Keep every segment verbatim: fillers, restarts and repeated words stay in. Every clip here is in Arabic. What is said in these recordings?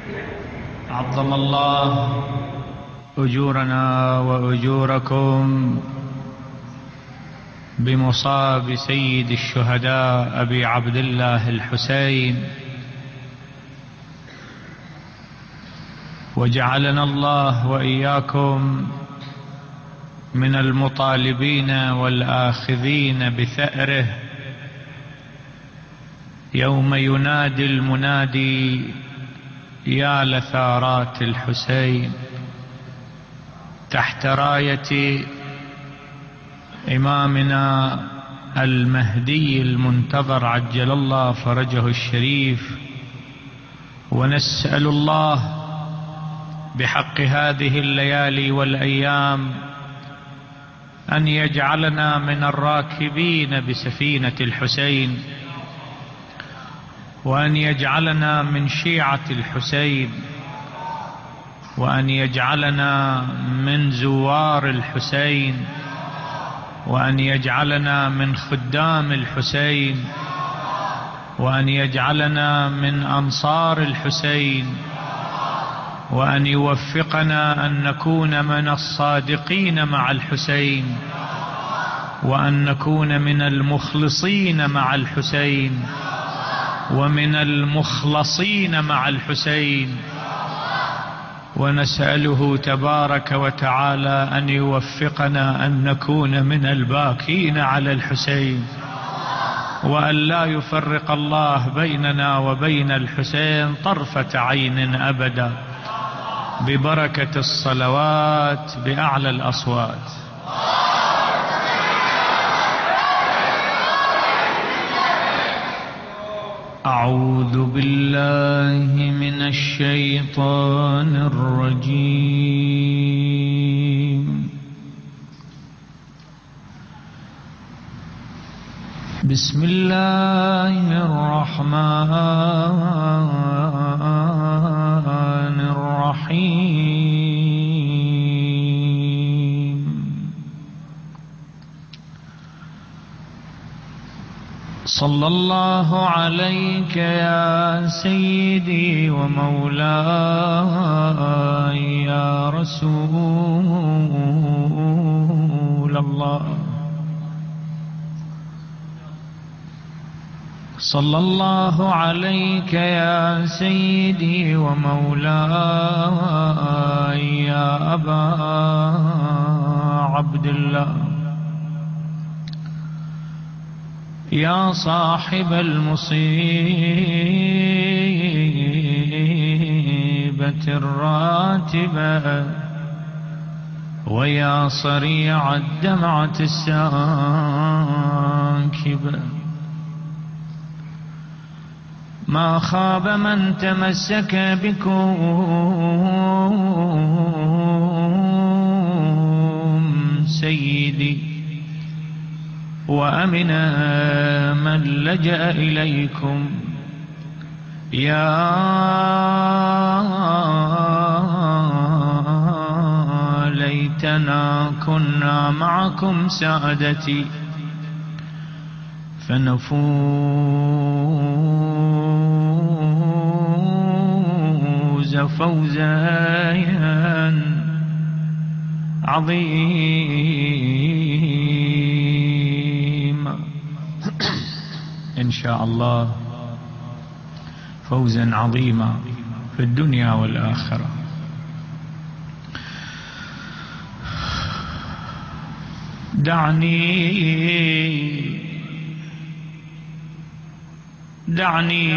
عظم الله أجورنا وأجوركم بمصاب سيد الشهداء أبي عبد الله الحسين، وجعلنا الله وإياكم من المطالبين والآخذين بثأره يوم ينادي المنادي: يا لثارات الحسين، تحت راية إمامنا المهدي المنتظر عجل الله فرجه الشريف. ونسأل الله بحق هذه الليالي والأيام أن يجعلنا من الراكبين بسفينة الحسين، وأن يجعلنا من شيعة الحسين، وأن يجعلنا من زوار الحسين، وأن يجعلنا من خدام الحسين، وأن يجعلنا من أنصار الحسين، وأن يوفقنا أن نكون من الصادقين مع الحسين، وأن نكون من المخلصين مع الحسين، ومن المخلصين مع الحسين. ونسأله تبارك وتعالى أن يوفقنا أن نكون من الباكين على الحسين، وأن لا يفرق الله بيننا وبين الحسين طرفة عين أبدا، ببركة الصلوات بأعلى الأصوات. أعوذ بالله من الشيطان الرجيم. بسم الله الرحمن الرحيم. صلى الله عليك يا سيدي ومولاي يا رسول الله. صلى الله عليك يا سيدي ومولاي يا أبا عبد الله، يا صاحب المصيبة الراتبة، ويا صريع الدمعة الساكبة. ما خاب من تمسك بكم سيدي، وأمن من لجأ إليكم. يا ليتنا كنا معكم سادتي فنفوز فوزا عظيما إن شاء الله، فوزا عظيما في الدنيا والآخرة. دعني دعني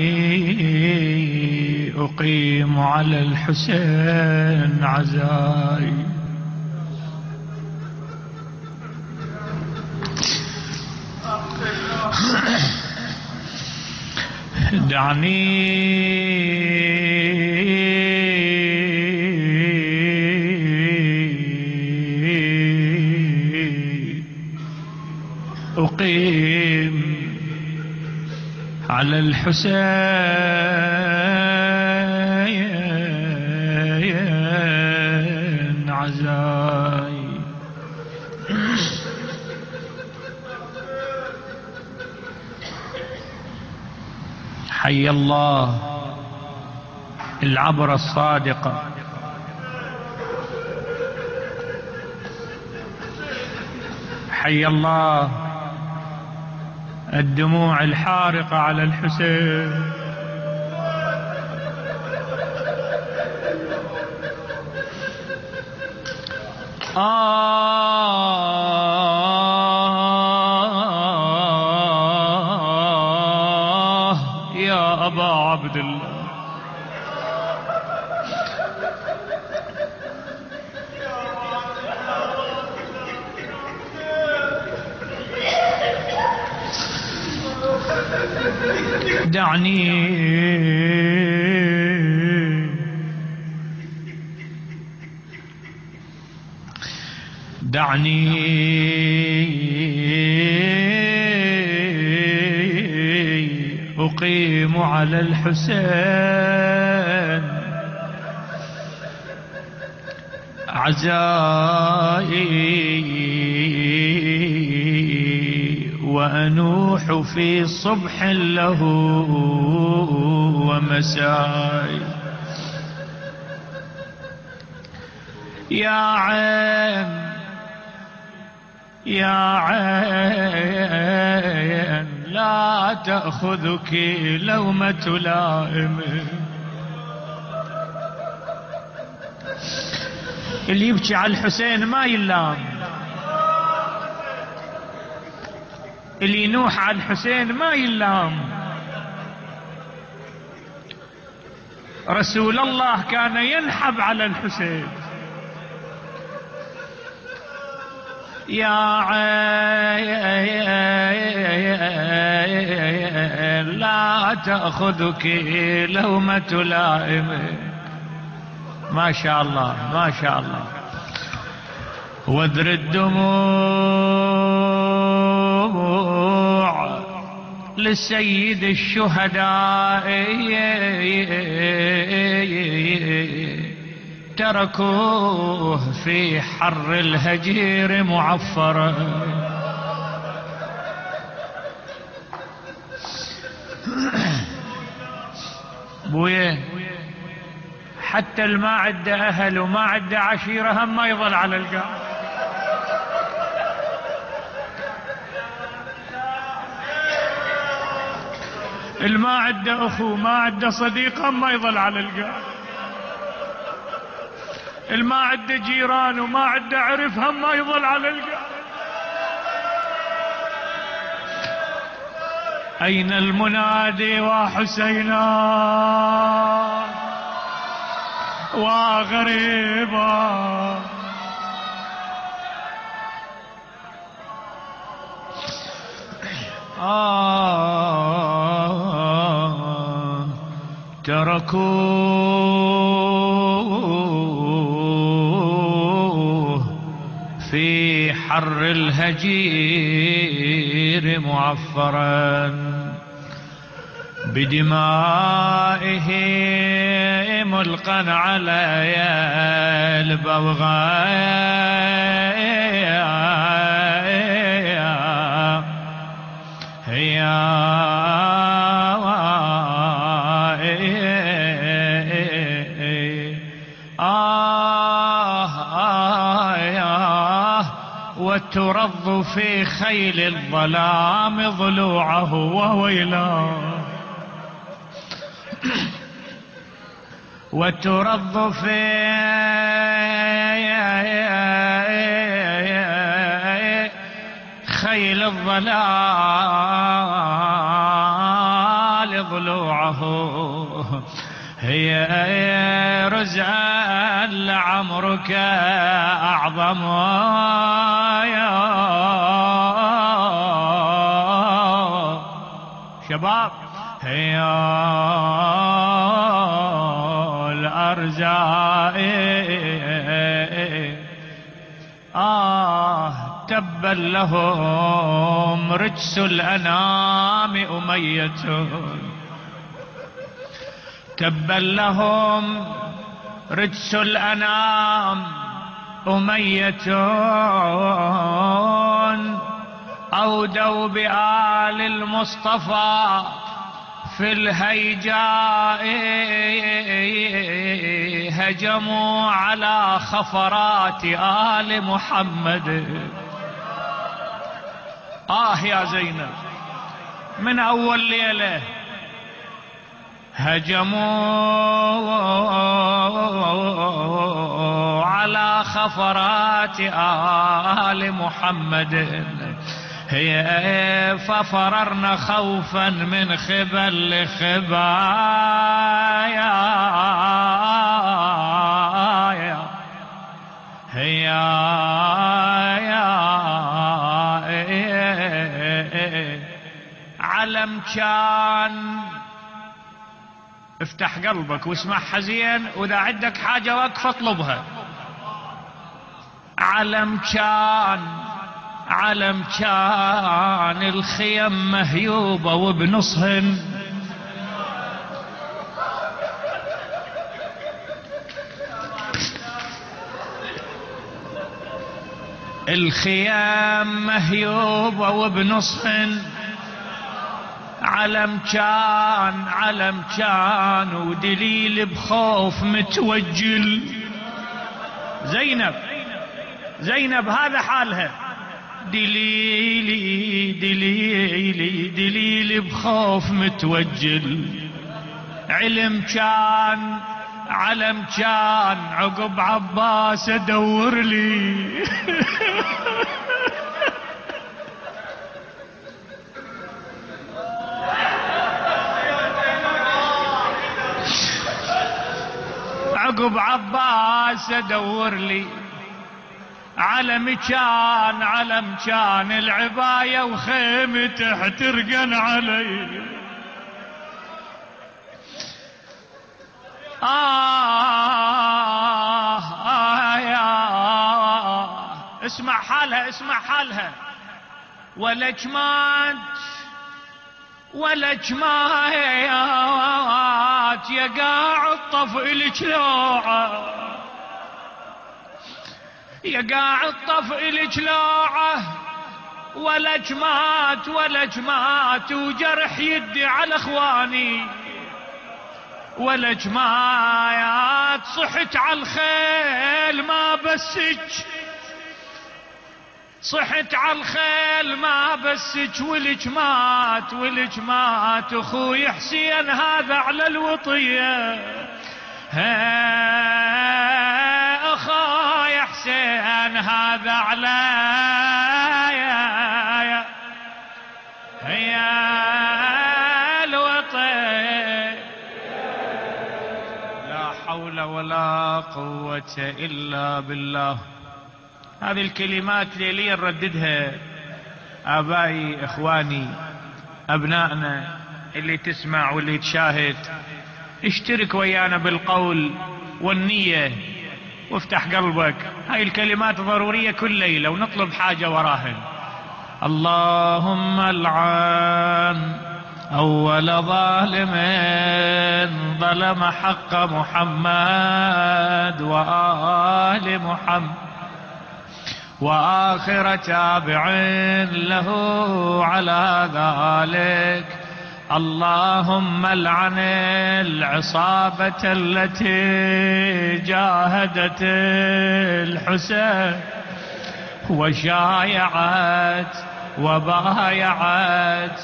أقيم على الحسين عزائي. دعني أقيم على الحسين عزائي. حي الله العبرة الصادقة. حي الله الدموع الحارقة على الحسين. آه يا أبا عبد الله. دعني دعني أقيم على الحسين عزائي وأنوح في صبح له ومساء. يا عين يا عين لا تأخذك لومة لائم. اللي يبكي على الحسين ما يلام، اللي ينوح على الحسين ما يلام. رسول الله كان ينحب على الحسين. يا عين لا تأخذك لومة لائم. ما شاء الله ما شاء الله. وذر الدموع لسيد الشهداء تركوه في حر الهجير معفرا. بويه حتى الما عنده أهل وما عنده عشيرة هم ما يظل على القاع. الما عنده أخو ما عنده صديق هم ما يظل على القاع. الما عنده جيران وما عنده عرف هم ما يظل على القاع. أين المنادي وحسينا وغريبا. آه تركوه في حر الهجير معفرا بدمائه ملقا على البوغاء. وترض في خيل الظلام ضلوعه وويلاه. وترض في خيل الظلال ضلوعه. هي رزعا لعمرك أعظم يا شباب. هي الأرزاء آه تبا لهم رجس الأنام أمية. تبا لهم رجس الأنام أمية أودوا بآل المصطفى في الهيجاء هجموا على خفرات آل محمد. آه يا زينب من أول ليلة هجموا على خفرات آل محمد، هي ففررنا خوفا من خبل لخبايا، هي علم كان. افتح قلبك واسمعها زين، واذا عندك حاجة وقف اطلبها. علم كان علم كان الخيم مهيوبة وبنصهن، الخيام مهيوبة وبنصهن، علم كان علم كان ودليل بخوف متوجل. زينب زينب هذا حالها، دليلي دليلي دليلي بخوف متوجل. علم كان علم كان عقب عباس ادور لي عقب عباس ادور لي علم كان علم كان العباية وخيمته احترقن علي. آه, آه يا اسمع حالها اسمع حالها. ولك مات ولك مات يا قاعد طفئ لوعه، يا قاعد طفئ لوعه. ولك مات ولك مات وجرح يدي على اخواني. ولك مات صحت على الخيل ما بسك، صحت على الخيل ما بسك. ولك مات ولك مات اخوي حسين هذا على الوطية. ها اخوي حسين هذا على يا الوطية. لا حول ولا قوة الا بالله. هذه الكلمات ليليا نرددها آبائي إخواني أبنائنا اللي تسمع واللي تشاهد. اشترك ويانا بالقول والنية وافتح قلبك. هاي الكلمات ضرورية كل ليلة ونطلب حاجة وراهن. اللهم العن أول ظالم ظلم حق محمد وآل محمد، وآخر تابع له على ذلك. اللهم العن العصابة التي جاهدت الحسين وشايعت وبايعت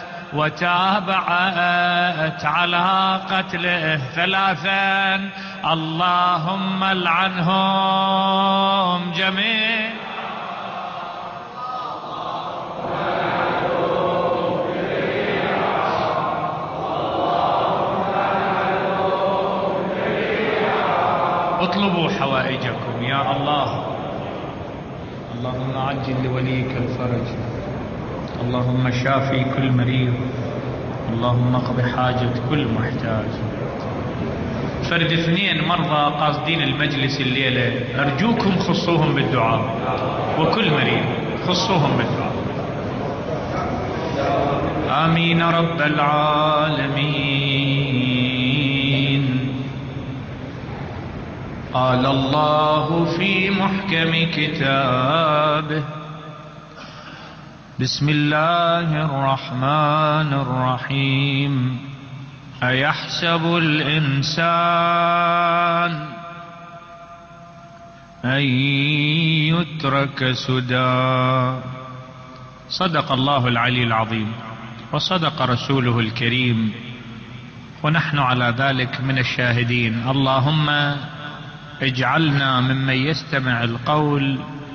وتابعت على قتله ثلاثا. اللهم العنهم جميعا. اطلبوا حوائجكم يا الله. اللهم عجل لوليك الفرج، اللهم شافي كل مريض، اللهم اقض حاجة كل محتاج. فرد اثنين مرضى قاصدين المجلس الليلة، أرجوكم خصوهم بالدعاء، وكل مريض خصوهم بالدعاء. آمين رب العالمين. قال الله في محكم كتابه: بسم الله الرحمن الرحيم. أيحسب الإنسان أن يترك سدى. صدق الله العلي العظيم وصدق رسوله الكريم، ونحن على ذلك من الشاهدين. اللهم اجعلنا ممن يستمع القول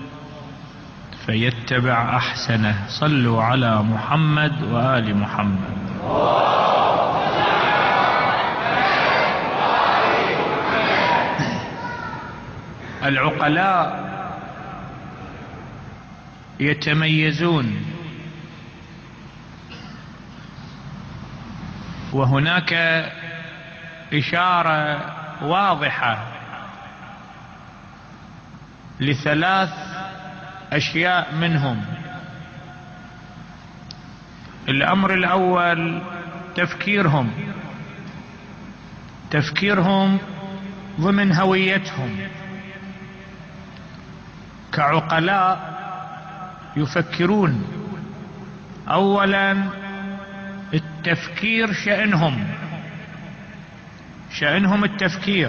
فيتبع أحسنه. صلوا على محمد وآل محمد. العقلاء يتميزون، وهناك إشارة واضحة لثلاث أشياء منهم. الأمر الأول تفكيرهم، تفكيرهم ضمن هويتهم. كعقلاء يفكرون. أولا التفكير شأنهم، شأنهم التفكير،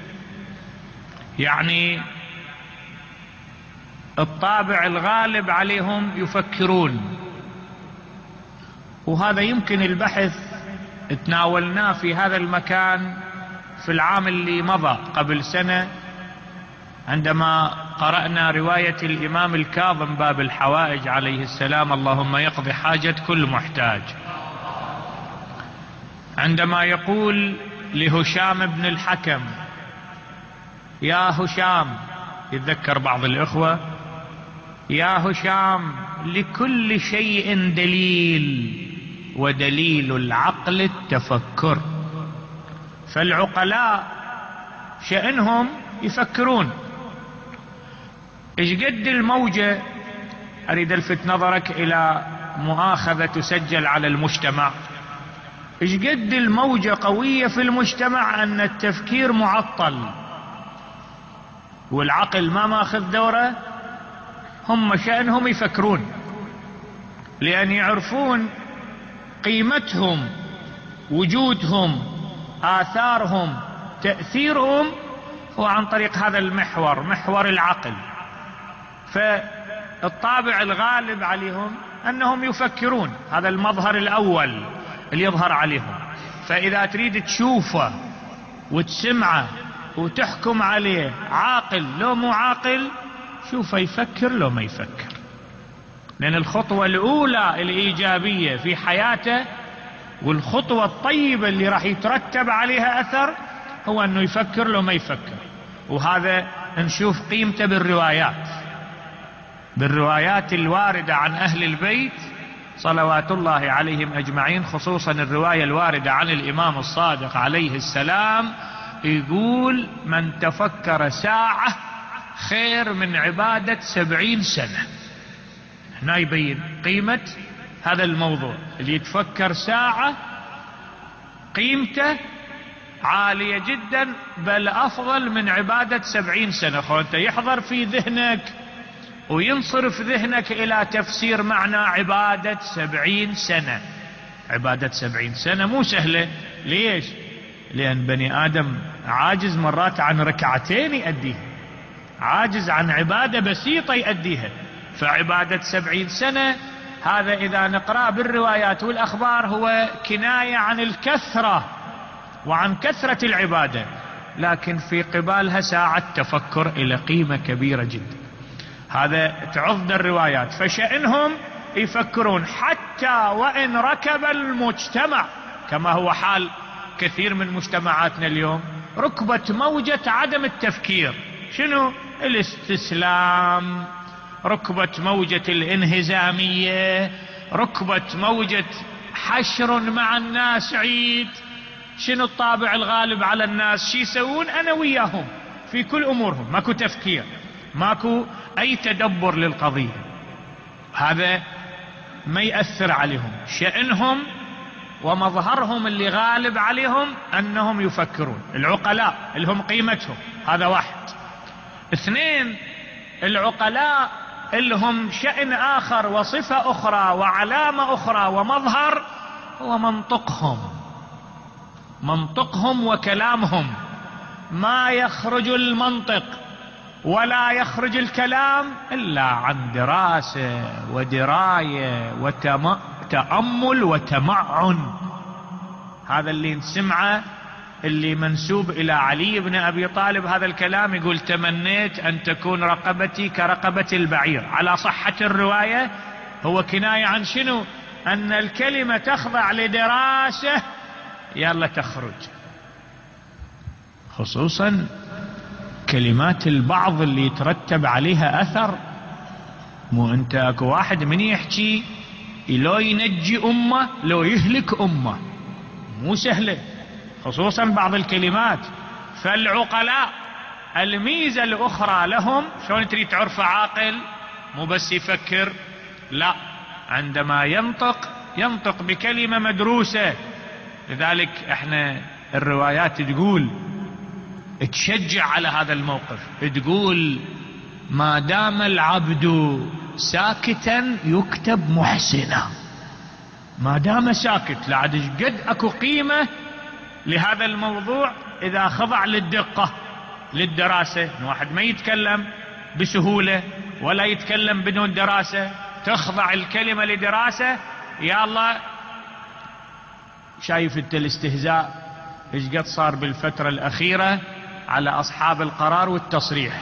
يعني الطابع الغالب عليهم يفكرون. وهذا يمكن البحث تناولناه في هذا المكان في العام اللي مضى قبل سنة، عندما قرأنا رواية الإمام الكاظم باب الحوائج عليه السلام: اللهم يقضي حاجة كل محتاج، عندما يقول لهشام بن الحكم: يا هشام، يتذكر بعض الإخوة: يا هشام لكل شيء دليل، ودليل العقل التفكر. فالعقلاء شأنهم يفكرون. ايش قد الموجة، اريد الفت نظرك الى مؤاخذة تسجل على المجتمع، ايش قد الموجة قوية في المجتمع ان التفكير معطل والعقل ما ماخذ دوره. هم شأنهم يفكرون، لأن يعرفون قيمتهم، وجودهم، آثارهم، تأثيرهم هو عن طريق هذا المحور، محور العقل. فالطابع الغالب عليهم أنهم يفكرون. هذا المظهر الأول اللي يظهر عليهم. فإذا تريد تشوفه وتسمعه وتحكم عليه عاقل لو مو عاقل، شوفه يفكر لو ما يفكر. لأن الخطوة الأولى الإيجابية في حياته والخطوة الطيبة اللي راح يترتب عليها أثر هو أنه يفكر لو ما يفكر. وهذا نشوف قيمته بالروايات، بالروايات الواردة عن أهل البيت صلوات الله عليهم أجمعين، خصوصا الرواية الواردة عن الإمام الصادق عليه السلام، يقول: من تفكر ساعة خير من عبادة سبعين سنة. هنا يبين قيمة هذا الموضوع. اللي يتفكر ساعة قيمته عالية جدا، بل أفضل من عبادة سبعين سنة. خو أنت يحضر في ذهنك وينصرف ذهنك إلى تفسير معنى عبادة سبعين سنة. عبادة سبعين سنة مو سهلة. ليش؟ لأن بني آدم عاجز مرات عن ركعتين يؤديها، عاجز عن عبادة بسيطة يؤديها. فعبادة سبعين سنة هذا إذا نقرأ بالروايات والأخبار هو كناية عن الكثرة وعن كثرة العبادة، لكن في قبالها ساعة تفكر إلى قيمة كبيرة جدا. هذا تعض الروايات. فشأنهم يفكرون حتى وإن ركب المجتمع، كما هو حال كثير من مجتمعاتنا اليوم، ركبة موجة عدم التفكير. شنو؟ الاستسلام، ركبة موجة الانهزامية، ركبة موجة حشر مع الناس عيد. شنو الطابع الغالب على الناس؟ شي يسوون؟ أنا وياهم في كل أمورهم، ماكو تفكير، ماكو أي تدبر للقضية. هذا ما يأثر عليهم. شأنهم ومظهرهم اللي غالب عليهم أنهم يفكرون. العقلاء اللي هم قيمتهم، هذا واحد. اثنين، العقلاء اللي هم شأن آخر وصفة أخرى وعلامة أخرى ومظهر، هو منطقهم، منطقهم وكلامهم. ما يخرج المنطق ولا يخرج الكلام إلا عن دراسة ودراية وتأمل وتمعن. هذا اللي نسمعه اللي منسوب إلى علي بن أبي طالب، هذا الكلام يقول: تمنيت أن تكون رقبتي كرقبة البعير. على صحة الرواية هو كناية عن شنو؟ أن الكلمة تخضع لدراسة يلا تخرج، خصوصا كلمات البعض اللي يترتب عليها أثر. مو أنت أكو واحد من يحكي لو ينجي أمة لو يهلك أمة، مو سهلة، خصوصا بعض الكلمات. فالعقلاء الميزة الأخرى لهم، شلون تريد تعرف عاقل؟ مو بس يفكر، لا، عندما ينطق ينطق بكلمة مدروسة. لذلك احنا الروايات تقول تشجع على هذا الموقف، تقول: ما دام العبد ساكتا يكتب محسنا. ما دام ساكت، لعد قد اكو قيمة لهذا الموضوع اذا خضع للدقة للدراسة. واحد ما يتكلم بسهولة ولا يتكلم بدون دراسة، تخضع الكلمة لدراسة. يا الله، شايف انت الاستهزاء ايش قد صار بالفترة الأخيرة على أصحاب القرار والتصريح،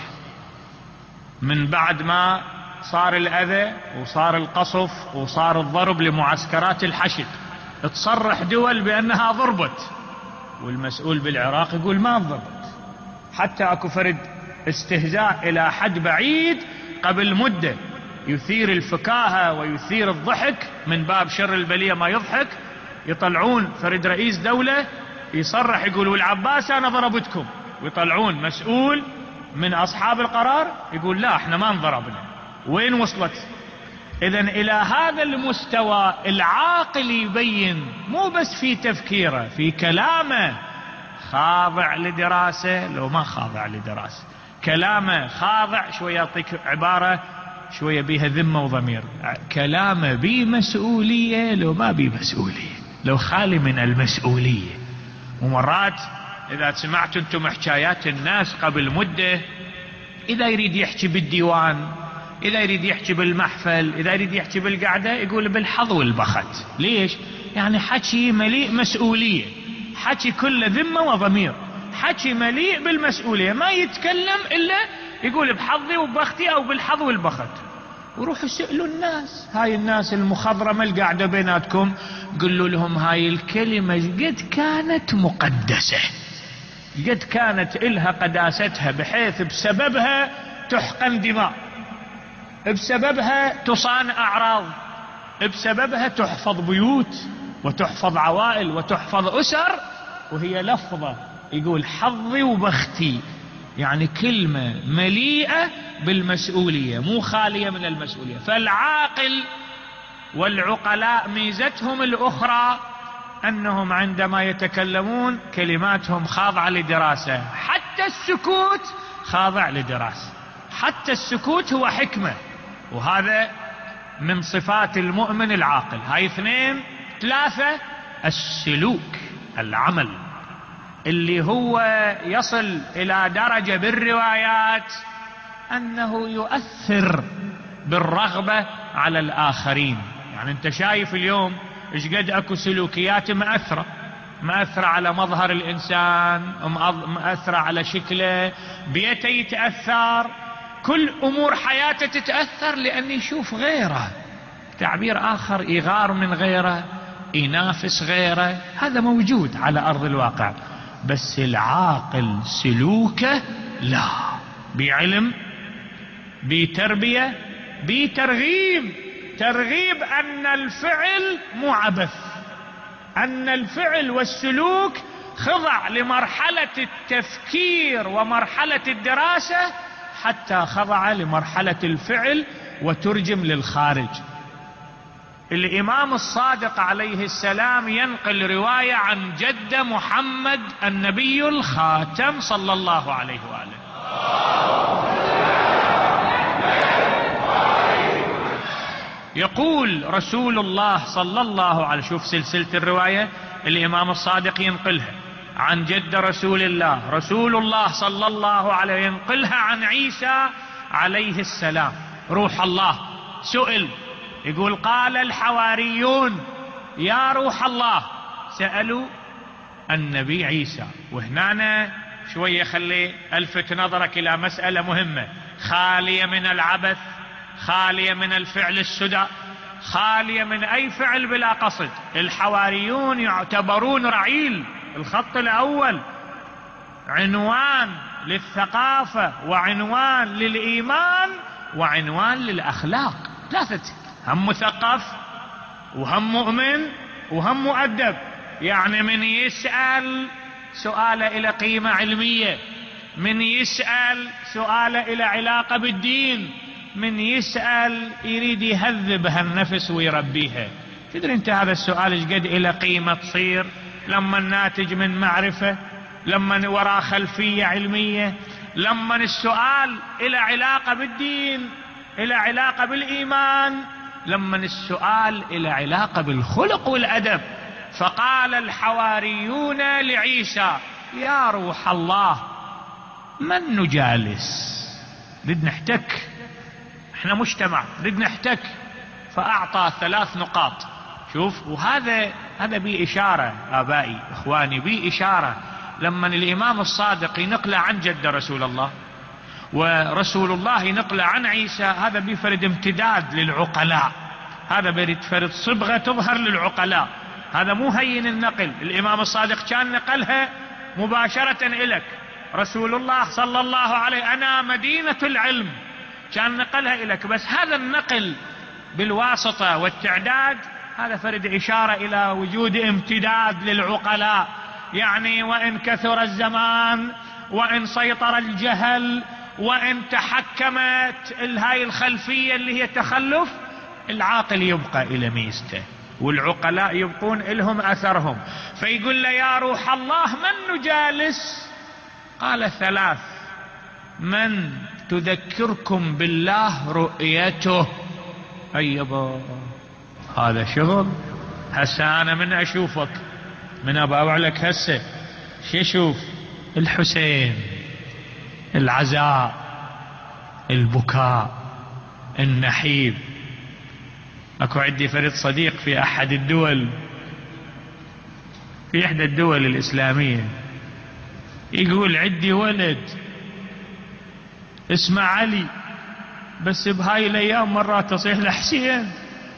من بعد ما صار الأذى وصار القصف وصار الضرب لمعسكرات الحشد. تصرح دول بأنها ضربت، والمسؤول بالعراق يقول ما ضربت. حتى أكو فرد استهزاء إلى حد بعيد قبل مدة يثير الفكاهة ويثير الضحك من باب شر البلية ما يضحك. يطلعون فرد رئيس دولة يصرح يقول: والعباس أنا ضربتكم، ويطلعون مسؤول من أصحاب القرار يقول: لا احنا ما انضربنا. وين وصلت؟ إذن إلى هذا المستوى العاقل يبين، مو بس في تفكيره، في كلامه خاضع لدراسة لو ما خاضع لدراسة. كلامه خاضع، شوية يعطيك عبارة شوية بيها ذمة وضمير، كلامه بي مسؤولية لو ما بي مسؤولية، لو خالي من المسؤولية. ومرات إذا سمعت أنتم حكايات الناس قبل مدة، إذا يريد يحكي بالديوان، إذا يريد يحكي بالمحفل، إذا يريد يحكي بالقعدة، يقول بالحظ والبخت. ليش؟ يعني حكي مليء مسؤولية، حكي كله ذمة وضمير، حكي مليء بالمسؤولية، ما يتكلم إلا يقول بحظي وبختي أو بالحظ والبخت. وروحوا سألوا الناس، هاي الناس المخضرمة القاعدة بيناتكم، قلوا لهم هاي الكلمة قد كانت مقدسة، قد كانت إلها قداستها، بحيث بسببها تحقن دماء، بسببها تصان أعراض، بسببها تحفظ بيوت وتحفظ عوائل وتحفظ أسر. وهي لفظة يقول حظي وبختي، يعني كلمة مليئة بالمسؤولية، مو خالية من المسؤولية. فالعاقل والعقلاء ميزتهم الأخرى أنهم عندما يتكلمون كلماتهم خاضعة لدراسة، حتى السكوت خاضع لدراسة، حتى السكوت هو حكمة. وهذا من صفات المؤمن العاقل. هاي اثنين. ثلاثة، السلوك، العمل، اللي هو يصل إلى درجة بالروايات أنه يؤثر بالرغبة على الآخرين. يعني أنت شايف اليوم إيش قد أكو سلوكيات مأثرة، مأثرة على مظهر الإنسان، مأثرة على شكله، بيته يتأثر، كل أمور حياته تتأثر لأن يشوف غيره. تعبير آخر، يغار من غيره، ينافس غيره، هذا موجود على أرض الواقع. بس العاقل سلوكه لا، بعلم، بتربية، بترغيب، ترغيب أن الفعل مو عبث، أن الفعل والسلوك خضع لمرحلة التفكير ومرحلة الدراسة، حتى خضع لمرحلة الفعل وترجم للخارج. الإمام الصادق عليه السلام ينقل رواية عن جد محمد النبي الخاتم صلى الله عليه وآله، يقول رسول الله صلى الله عليه، شوف سلسلة الرواية، الإمام الصادق ينقلها عن جد رسول الله، رسول الله صلى الله عليه وسلم ينقلها عن عيسى عليه السلام روح الله. سئل يقول قال الحواريون يا روح الله، سألوا النبي عيسى. وهنا شوية خلي ألفت نظرك إلى مسألة مهمة خالية من العبث، خالية من الفعل السدى، خالية من أي فعل بلا قصد. الحواريون يعتبرون رعيل الخط الأول، عنوان للثقافة وعنوان للإيمان وعنوان للأخلاق. ثلاثة، هم مثقف وهم مؤمن وهم مؤدب. يعني من يسأل سؤال إلى قيمة علمية، من يسأل سؤال إلى علاقة بالدين، من يسأل يريد يهذب هالنفس ويربيها. تدري انت هذا السؤال ايش قد إلى قيمة تصير لما الناتج من معرفة، لما وراء خلفية علمية، لما السؤال إلى علاقة بالدين، إلى علاقة بالإيمان، لما السؤال إلى علاقة بالخلق والأدب. فقال الحواريون لعيسى يا روح الله من نجالس؟ نريد نحتك، احنا مجتمع نريد نحتك. فأعطى ثلاث نقاط. شوف، وهذا هذا بي إشارة آبائي إخواني، بي إشارة لما الإمام الصادق ينقل عن جد رسول الله ورسول الله ينقل عن عيسى، هذا بيفرد امتداد للعقلاء، هذا بيريد فرد صبغة تظهر للعقلاء. هذا مو هين النقل. الإمام الصادق كان نقلها مباشرة إليك، رسول الله صلى الله عليه أنا مدينة العلم، كان نقلها إليك. بس هذا النقل بالواسطة والتعداد هذا فرد إشارة إلى وجود امتداد للعقلاء. يعني وإن كثر الزمان، وإن سيطر الجهل، وإن تحكمت هاي الخلفية اللي هي تخلف، العاقل يبقى إلى ميزته والعقلاء يبقون لهم أثرهم. فيقول له يا روح الله من نجالس؟ قال ثلاث: من تذكركم بالله رؤيته. أيبا هذا شغل. هسه أنا من أشوفك من أباوع لك هسه شي أشوف؟ الحسين، العزاء، البكاء، النحيب. أكو عندي فريد صديق في أحد الدول، في إحدى الدول الإسلامية، يقول عندي ولد اسمه علي، بس بهاي الأيام مرات أصيح له حسين،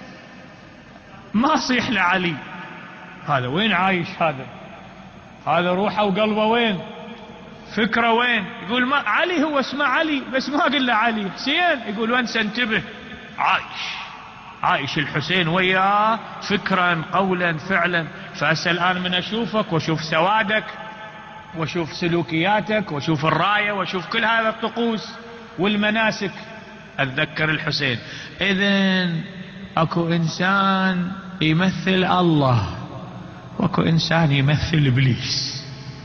ما أصيح له علي. هذا وين عايش؟ هذا هذا روحه وقلبه وين؟ فكرة وين؟ يقول ما علي هو اسمه علي، بس ما قل له علي. حسين يقول وين سنتبه؟ عايش عايش الحسين وياه فكرا قولا فعلا. فأسأل الآن من أشوفك وأشوف سوادك وأشوف سلوكياتك وأشوف الراية وأشوف كل هذا الطقوس والمناسك، أتذكر الحسين. إذن أكو إنسان يمثل الله، وأكو إنسان يمثل إبليس،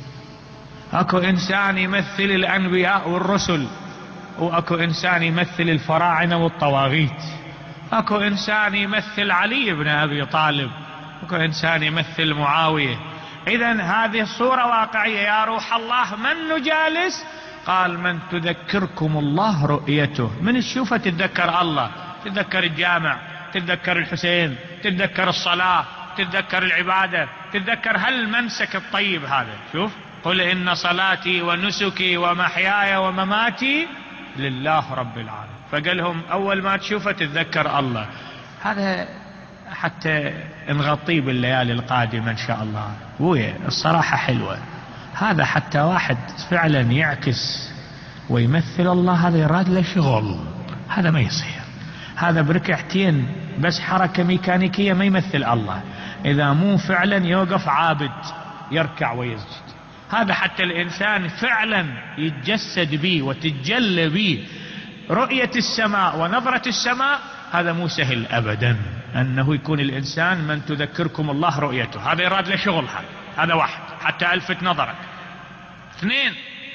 أكو إنسان يمثل الأنبياء والرسل، وأكو إنسان يمثل الفراعنة والطواغيت، أكو إنسان يمثل علي بن أبي طالب، أكو إنسان يمثل معاوية. إذن هذه الصورة واقعية. يا روح الله من نجالس؟ قال من تذكركم الله رؤيته. من تشوفه تتذكر الله، تتذكر الجامع، تتذكر الحسين، تتذكر الصلاة، تتذكر العبادة، تتذكر هالمنسك الطيب هذا. شوف، قل إن صلاتي ونسكي ومحياي ومماتي لله رب العالمين. فقال لهم أول ما تشوفه تتذكر الله. هذا حتى نغطيه بالليالي القادمة إن شاء الله. ويا الصراحة حلوة. هذا حتى واحد فعلا يعكس ويمثل الله، هذا يراد له شغل، هذا ما يصير. هذا بركعتين بس حركة ميكانيكية ما يمثل الله، إذا مو فعلا يوقف عابد يركع ويسجد. هذا حتى الإنسان فعلا يتجسد به وتتجلى به رؤية السماء ونظرة السماء، هذا مو سهل أبدا أنه يكون الإنسان من تذكركم الله رؤيته. هذا يراد له شغل. هذا هذا واحد حتى ألفت نظرك. اثنين،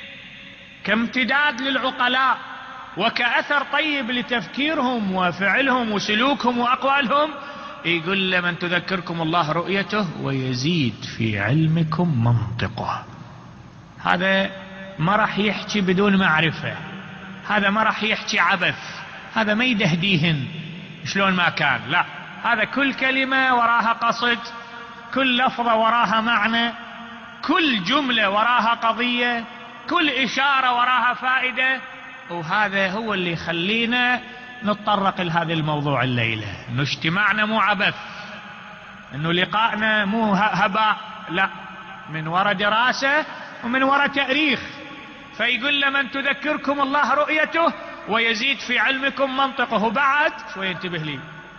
كامتداد للعقلاء وكأثر طيب لتفكيرهم وفعلهم وسلوكهم وأقوالهم. يقول لمن تذكركم الله رؤيته ويزيد في علمكم منطقه. هذا ما راح يحكي بدون معرفة، هذا ما راح يحكي عبث، هذا ما يدهديهن شلون ما كان، لا، هذا كل كلمة وراها قصد، كل لفظة وراها معنى، كل جملة وراها قضية، كل إشارة وراها فائدة. وهذا هو اللي يخلينا نتطرق لهذا الموضوع الليلة، انه اجتماعنا مو عبث، انه لقائنا مو هباء، لا، من وراء دراسة ومن وراء تأريخ. فيقول لمن تذكركم الله رؤيته ويزيد في علمكم منطقه، بعد شوي انتبه لي،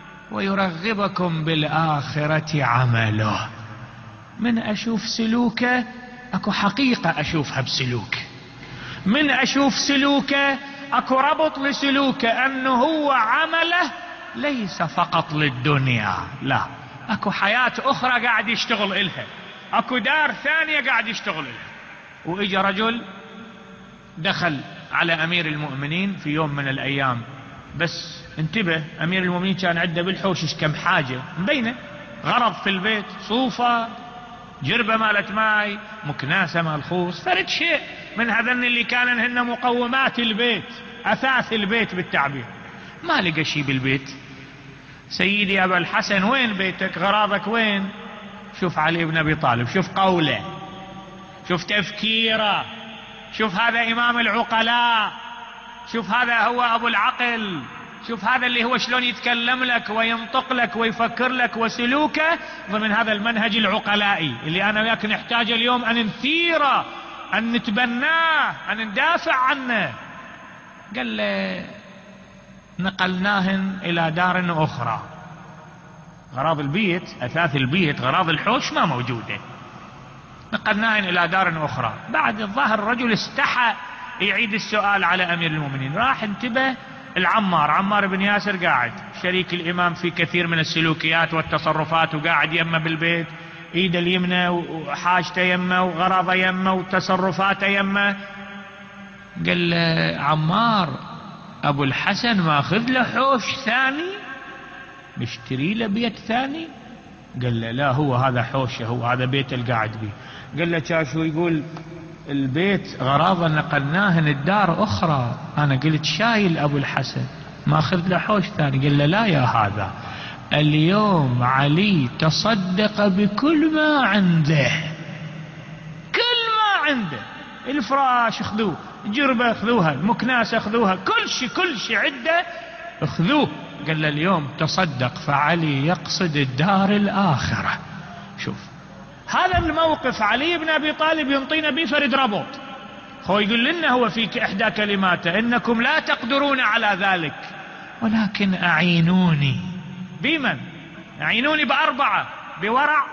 ويرغبكم بالآخرة عمله. من أشوف سلوكه أكو حقيقة أشوفها بسلوك، من أشوف سلوكه أكو ربط لسلوكه، أنه هو عمله ليس فقط للدنيا، لا، أكو حياة أخرى قاعد يشتغل إلها، أكو دار ثانية قاعد يشتغل إلها. وإجا رجل دخل على أمير المؤمنين في يوم من الأيام، بس انتبه، أمير المؤمنين كان عنده بالحوشش كم حاجة مبينة، غرض في البيت، صوفة، جربة مالت ماي، مكناسة مال خوص، فرد شيء من هذن اللي كانن هن مقومات البيت، أثاث البيت بالتعبير. ما لقى شيء بالبيت. سيدي أبا الحسن وين بيتك، غراضك وين؟ شوف علي بن أبي طالب، شوف قوله، شوف تفكيره، شوف هذا إمام العقلاء، شوف هذا هو أبو العقل، شوف هذا اللي هو شلون يتكلم لك وينطق لك ويفكر لك، وسلوكه ضمن هذا المنهج العقلائي اللي أنا وياك نحتاج اليوم أن نثيره، أن نتبناه، أن ندافع عنه. قال له نقلناهن إلى دار أخرى، غراض البيت، أثاث البيت، غراض الحوش ما موجودة، نقلناهن إلى دار أخرى. بعد الظاهر الرجل استحى يعيد السؤال على أمير المؤمنين، راح انتبه العمار، عمار بن ياسر قاعد شريك الإمام في كثير من السلوكيات والتصرفات، وقاعد يمه بالبيت، ايده اليمنى وحاجته يمه وغراضه يمه وتصرفاته يمه. قال له عمار أبو الحسن ماخذ له حوش ثاني، نشتري له بيت ثاني؟ قال له لا، هو هذا حوشه، هو هذا بيت القاعد به. قال له شاشو يقول البيت غراضه نقلناه الدار أخرى، أنا قلت شايل أبو الحسن ماخذ له حوش ثاني. قال له لا يا هذا، اليوم علي تصدق بكل ما عنده، كل ما عنده، الفراش اخذوه، جربة اخذوها، المكناسة اخذوها، كل شيء كل شيء عنده اخذوه. قال له اليوم تصدق، فعلي يقصد الدار الآخرة. شوف هذا الموقف علي بن أبي طالب ينطينا به فرد ربط. هو يقول لنا هو في إحدى كلماته إنكم لا تقدرون على ذلك، ولكن أعينوني. بمن؟ أعينوني بأربعة، بورع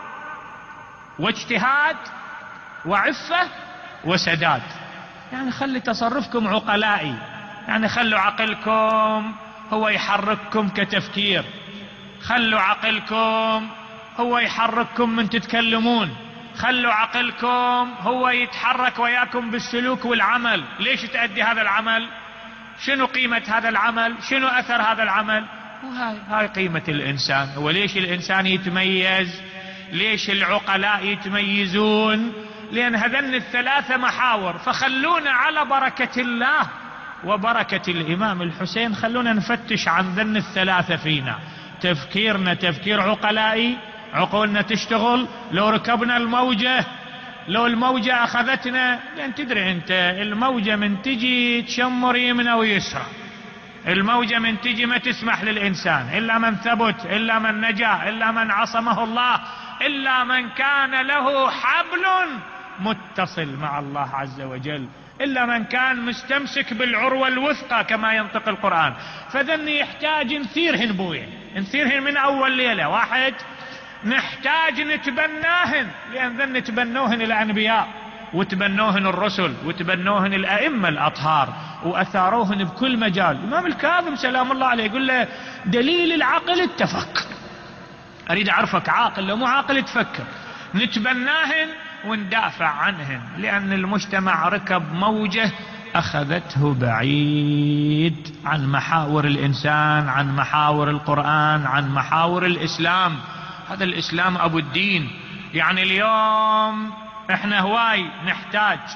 واجتهاد وعفة وسداد. يعني خلي تصرفكم عقلائي، يعني خلوا عقلكم هو يحرككم كتفكير، خلوا عقلكم هو يحرككم من تتكلمون، خلوا عقلكم هو يتحرك وياكم بالسلوك والعمل. ليش تأدي هذا العمل؟ شنو قيمة هذا العمل؟ شنو أثر هذا العمل؟ وهاي هاي قيمة الإنسان. وليش الإنسان يتميز؟ ليش العقلاء يتميزون؟ لأن هذن الثلاثة محاور. فخلونا على بركة الله وبركة الإمام الحسين، خلونا نفتش عن ذن الثلاثة فينا. تفكيرنا تفكير عقلائي، عقولنا تشتغل، لو ركبنا الموجة، لو الموجة أخذتنا، لأن تدري أنت الموجة من تجي تشمر يمنى ويسرى، الموجة من تجي ما تسمح للإنسان إلا من ثبت، إلا من نجا، إلا من عصمه الله، إلا من كان له حبل متصل مع الله عز وجل، إلا من كان مستمسك بالعروة الوثقى كما ينطق القرآن. فذني يحتاج نثيرهن بويا، نثيرهن من أول ليلة. واحد، نحتاج نتبناهن، لأن ذن نتبنوهن الأنبياء وتبنوهن الرسل وتبنوهن الأئمة الأطهار وأثاروهن بكل مجال. الإمام الكاظم سلام الله عليه يقول له دليل العقل التفكر، أريد أعرفك عاقل لو مو عاقل تفكر. نتبناهن وندافع عنهن، لأن المجتمع ركب موجة أخذته بعيد عن محاور الإنسان، عن محاور القرآن، عن محاور الإسلام. هذا الإسلام أبو الدين. يعني اليوم احنا هواي نحتاج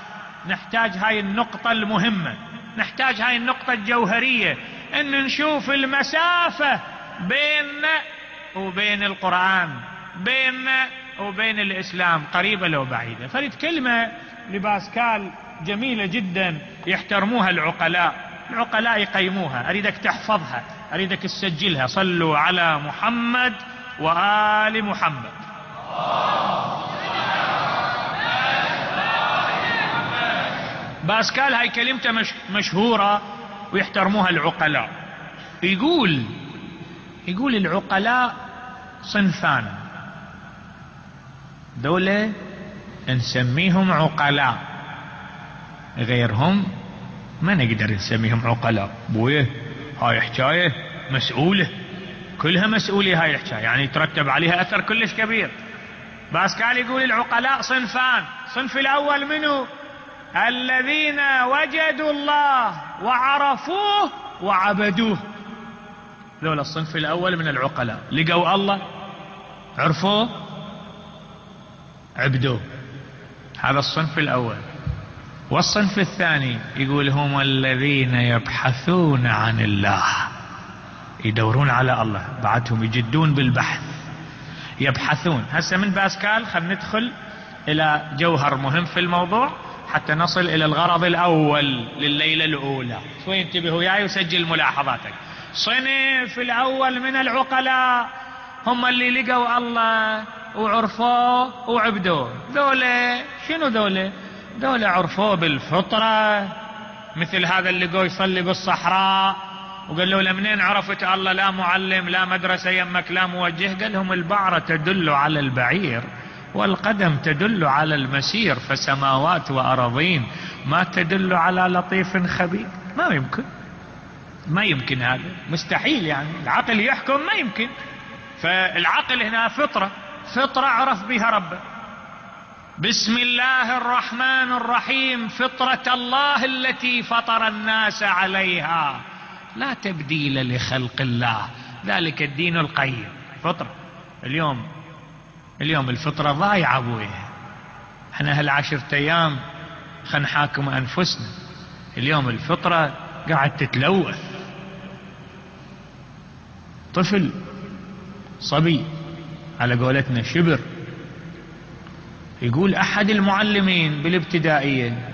نحتاج هاي النقطة المهمة، نحتاج هاي النقطة الجوهرية، ان نشوف المسافة بيننا وبين القرآن، بيننا وبين الإسلام قريبة لو بعيدة. فريد كلمة لباسكال جميلة جدا يحترموها العقلاء، العقلاء يقيموها، أريدك تحفظها، أريدك تسجلها: صلوا على محمد وآل محمد. باسكال هاي كلمته مش مشهورة ويحترموها العقلاء. يقول يقول العقلاء صنفان، دولة نسميهم عقلاء، غيرهم ما نقدر نسميهم عقلاء. بويه هاي حكاية مسؤولة، كلها مسؤولية هاي الحكاية، يعني يترتب عليها أثر كلش كبير. باسكال يقول العقلاء صنفان: الصنف الأول منه الذين وجدوا الله وعرفوه وعبدوه، ذول الصنف الأول من العقلاء، لقوا الله عرفوه عبدوه، هذا الصنف الأول. والصنف الثاني يقول هم الذين يبحثون عن الله، يدورون على الله، بعدهم يجدون بالبحث، يبحثون. هسه من باسكال خلينا ندخل إلى جوهر مهم في الموضوع حتى نصل إلى الغرض الأول لليلة الأولى. شوي انتبه وياي وسجل ملاحظاتك. صنف الأول من العقلاء هم اللي لقوا الله وعرفوه وعبدوه. ذولا شنو ذولا؟ ذولا عرفوه بالفطرة، مثل هذا اللي قو يصلي بالصحراء وقال له لمنين عرفت الله؟ لا معلم، لا مدرسة يمك، لا موجه. قال لهم البعرة تدل على البعير والقدم تدل على المسير، فسماوات وأراضين ما تدل على لطيف خبير. ما يمكن، ما يمكن، هذا مستحيل، يعني العقل يحكم ما يمكن. فالعقل هنا فطرة، فطرة عرف بها ربه. بسم الله الرحمن الرحيم، فطرة الله التي فطر الناس عليها لا تبديل لخلق الله، ذلك الدين القيم. فطرة. اليوم اليوم الفطرة ضايعة ابويا، احنا هالعشرة ايام خلينا نحاكم انفسنا. اليوم الفطرة قاعد تتلوث. طفل صبي على قولتنا شبر، يقول احد المعلمين بالابتدائية،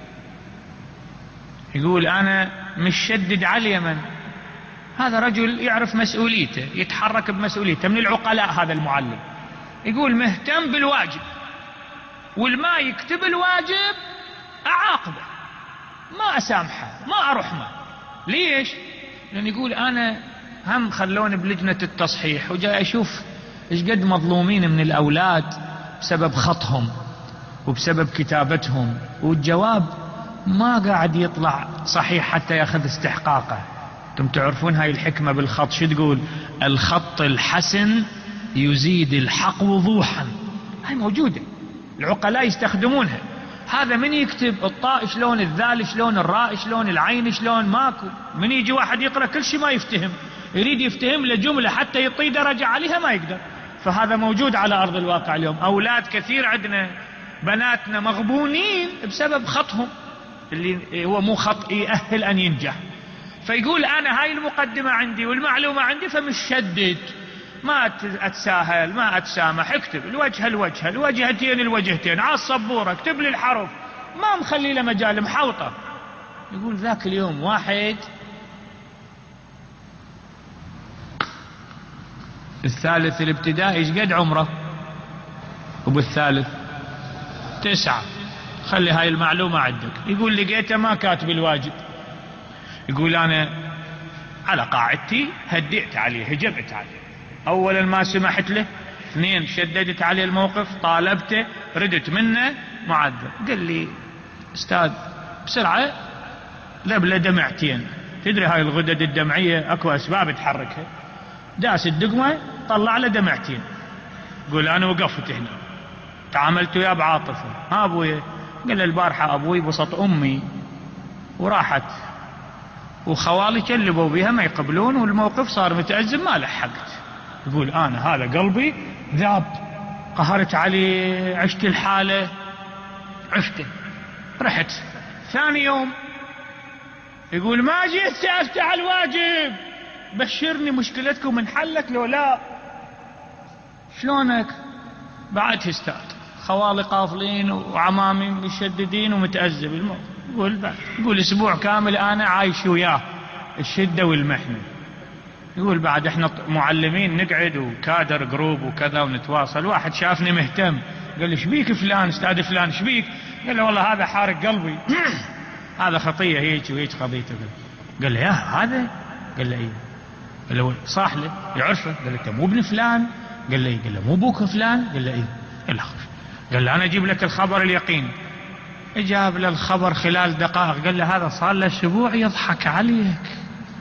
يقول انا مش شدد على اليمن. هذا رجل يعرف مسؤوليته، يتحرك بمسؤوليته، من العقلاء هذا المعلم. يقول مهتم بالواجب، والما يكتب الواجب اعاقبه، ما اسامحه، ما ارحمه. ليش؟ لان يقول انا هم خلوني بلجنة التصحيح وجاي اشوف ايش قد مظلومين من الاولاد بسبب خطهم وبسبب كتابتهم، والجواب ما قاعد يطلع صحيح حتى ياخذ استحقاقه. انتم تعرفون هاي الحكمة بالخط شو تقول؟ الخط الحسن يزيد الحق وضوحا. هاي موجودة، العقلاء يستخدمونها. هذا من يكتب الطاء شلون، الذال شلون، الراء شلون، العين شلون، ماكو. من يجي واحد يقرأ كل شيء ما يفتهم، يريد يفتهم له جملة حتى يطي درجة عليها ما يقدر. فهذا موجود على أرض الواقع اليوم. أولاد كثير عندنا بناتنا مغبونين بسبب خطهم اللي هو مو خط يأهل أن ينجح. فيقول أنا هاي المقدمة عندي والمعلومة عندي فمش شدد، ما أتساهل، ما أتسامح، اكتب الوجه الوجه، الوجهتين الوجهتين، على الصبورة اكتب لي الحرف، ما مخلي له مجال، محوطة. يقول ذاك اليوم واحد الثالث الابتدائي ايش قد عمره؟ وبالثالث تسعة. خلي هاي المعلومة عندك. يقول لقيته ما كاتب الواجب. يقول أنا على قاعدتي هدئت عليه، هجمت عليه. أولا ما سمحت له، اثنين شددت عليه الموقف، طالبته، ردت منه معذب. قال لي أستاذ بسرعة لبلة دمعتين. تدري هاي الغدد الدمعية أكو أسباب تحركها. داس الدقمة طلع له دمعتين. قول أنا وقفت هنا، تعاملت وياه بعاطفة. ها أبوي؟ قال له البارحة أبوي بسط أمي وراحت وخوالي كلبوا بها ما يقبلون والموقف صار متأزم ما لحقت. يقول أنا هذا قلبي ذاب، قهرت عليه، عشت الحالة، عشته. رحت ثاني يوم يقول ما جيت سألت على الواجب، بشرني مشكلتكم انحلت لو لا. شلونك؟ بعد استاذ خوالي قافلين وعمامي مشددين ومتأذب الموت. يقول بعد يقول اسبوع كامل انا عايش وياه الشدة والمحنة. يقول بعد احنا معلمين نقعد وكادر جروب وكذا ونتواصل، واحد شافني مهتم قال لي شبيك فلان استاذ فلان شبيك؟ قال له والله هذا حارق قلبي هذا خطية هيك وهيك قضيته. قال له يا هذا؟ قال له ايه. قال له صاح له يعرفه. قال له انت مو ابن فلان؟ قال له ايه. قال له مو ابوك فلان؟ قال له ايه. قال له قال له انا اجيب لك الخبر اليقين. جاب له الخبر خلال دقائق. قال له هذا صار له اسبوع يضحك عليك،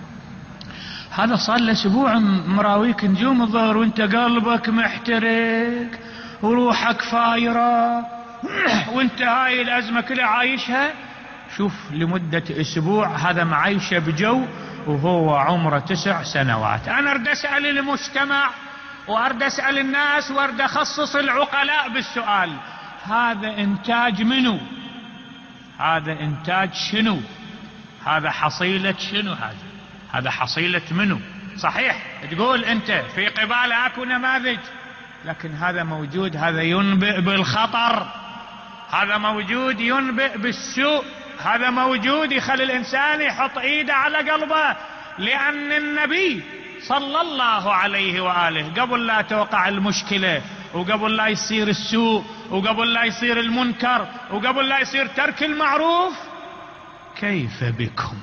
هذا صار له اسبوع مراويك نجوم الظهر وانت قلبك محترق وروحك فايرة وانت هاي الازمة كلها عايشها. شوف لمدة اسبوع هذا معيشه بجو وهو عمره تسع سنوات. انا ارد اسأل المجتمع وارد اسأل الناس وارد اخصص العقلاء بالسؤال، هذا انتاج منو؟ هذا انتاج شنو؟ هذا حصيلة شنو؟ هذا هذا حصيلة منو؟ صحيح تقول انت في قبالة اكو نماذج، لكن هذا موجود، هذا ينبئ بالخطر، هذا موجود ينبئ بالسوء، هذا موجود يخلي الانسان يحط ايده على قلبه. لان النبي صلى الله عليه وآله قبل لا توقع المشكلة وقبل لا يصير السوء وقبل لا يصير المنكر وقبل لا يصير ترك المعروف، كيف بكم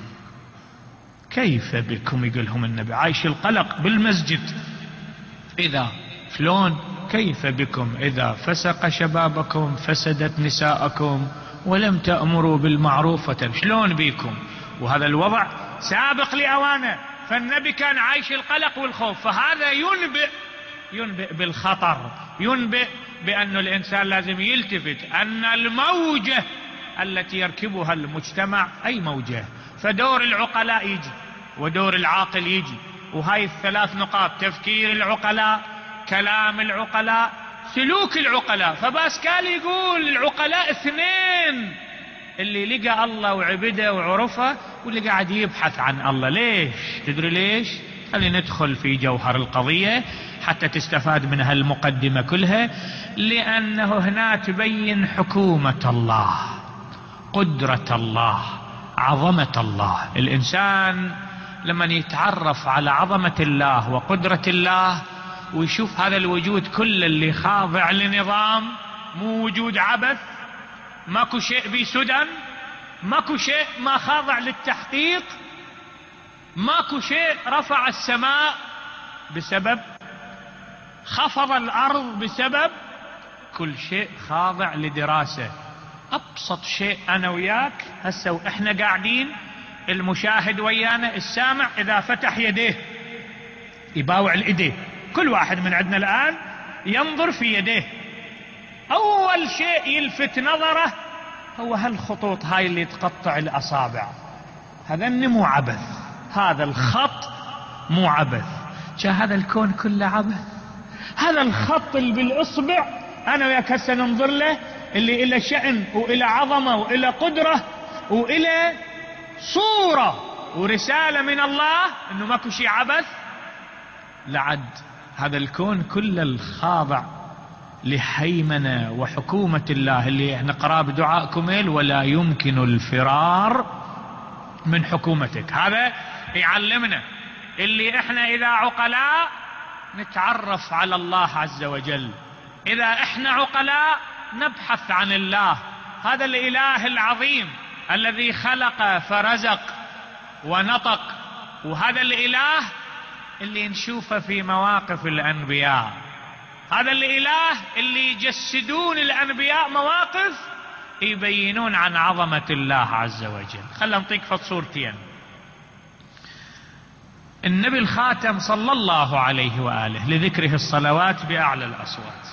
كيف بكم يقولهم النبي عايش القلق بالمسجد. إذا شلون كيف بكم إذا فسق شبابكم فسدت نساءكم ولم تأمروا بالمعروف. شلون بيكم؟ وهذا الوضع سابق لأوانه. فالنبي كان عايش القلق والخوف، فهذا ينبئ ينبئ بالخطر، ينبئ بأن الإنسان لازم يلتفت أن الموجة التي يركبها المجتمع أي موجة. فدور العقلاء يجي ودور العاقل يجي، وهاي الثلاث نقاط: تفكير العقلاء، كلام العقلاء، سلوك العقلاء. فباسكال يقول العقلاء اثنين: اللي لقى الله وعبده وعرفه، واللي قاعد يبحث عن الله. ليش؟ تدري ليش؟ خلينا ندخل في جوهر القضية حتى تستفاد من هالمقدمة كلها. لأنه هنا تبين حكومة الله، قدرة الله، عظمة الله. الإنسان لما يتعرف على عظمة الله وقدرة الله ويشوف هذا الوجود كله اللي خاضع لنظام، مو وجود عبث، ماكو شيء بسدن، ماكو شيء ما خاضع للتحقيق، ماكو شيء رفع السماء بسبب، خفض الأرض بسبب، كل شيء خاضع لدراسة. أبسط شيء أنا وياك هسه وإحنا قاعدين، المشاهد ويانا، السامع إذا فتح يديه يباوع الإيديه، كل واحد من عندنا الآن ينظر في يديه، أول شيء يلفت نظره هو هالخطوط هاي اللي تقطع الأصابع. هذا مو عبث، هذا الخط مو عبث. هذا الكون كله عبث. هذا الخط اللي بالإصبع أنا وياك هسه ننظر له، اللي إلى شأن وإلى عظمة وإلى قدرة وإلى صورة ورسالة من الله، إنه ماكو شيء عبث. لعد هذا الكون كله الخاضع لهيمنة وحكومة الله، اللي نقرأ بدعائكم ولا يمكن الفرار من حكومتك. هذا يعلمنا اللي احنا إذا عقلاء نتعرف على الله عز وجل، إذا احنا عقلاء نبحث عن الله، هذا الإله العظيم الذي خلق فرزق ونطق، وهذا الإله اللي نشوفه في مواقف الأنبياء، هذا الإله اللي يجسدون الأنبياء مواقف يبينون عن عظمة الله عز وجل. خلنا نعطيك فد صورتين. النبي الخاتم صلى الله عليه وآله لذكره الصلوات بأعلى الأصوات.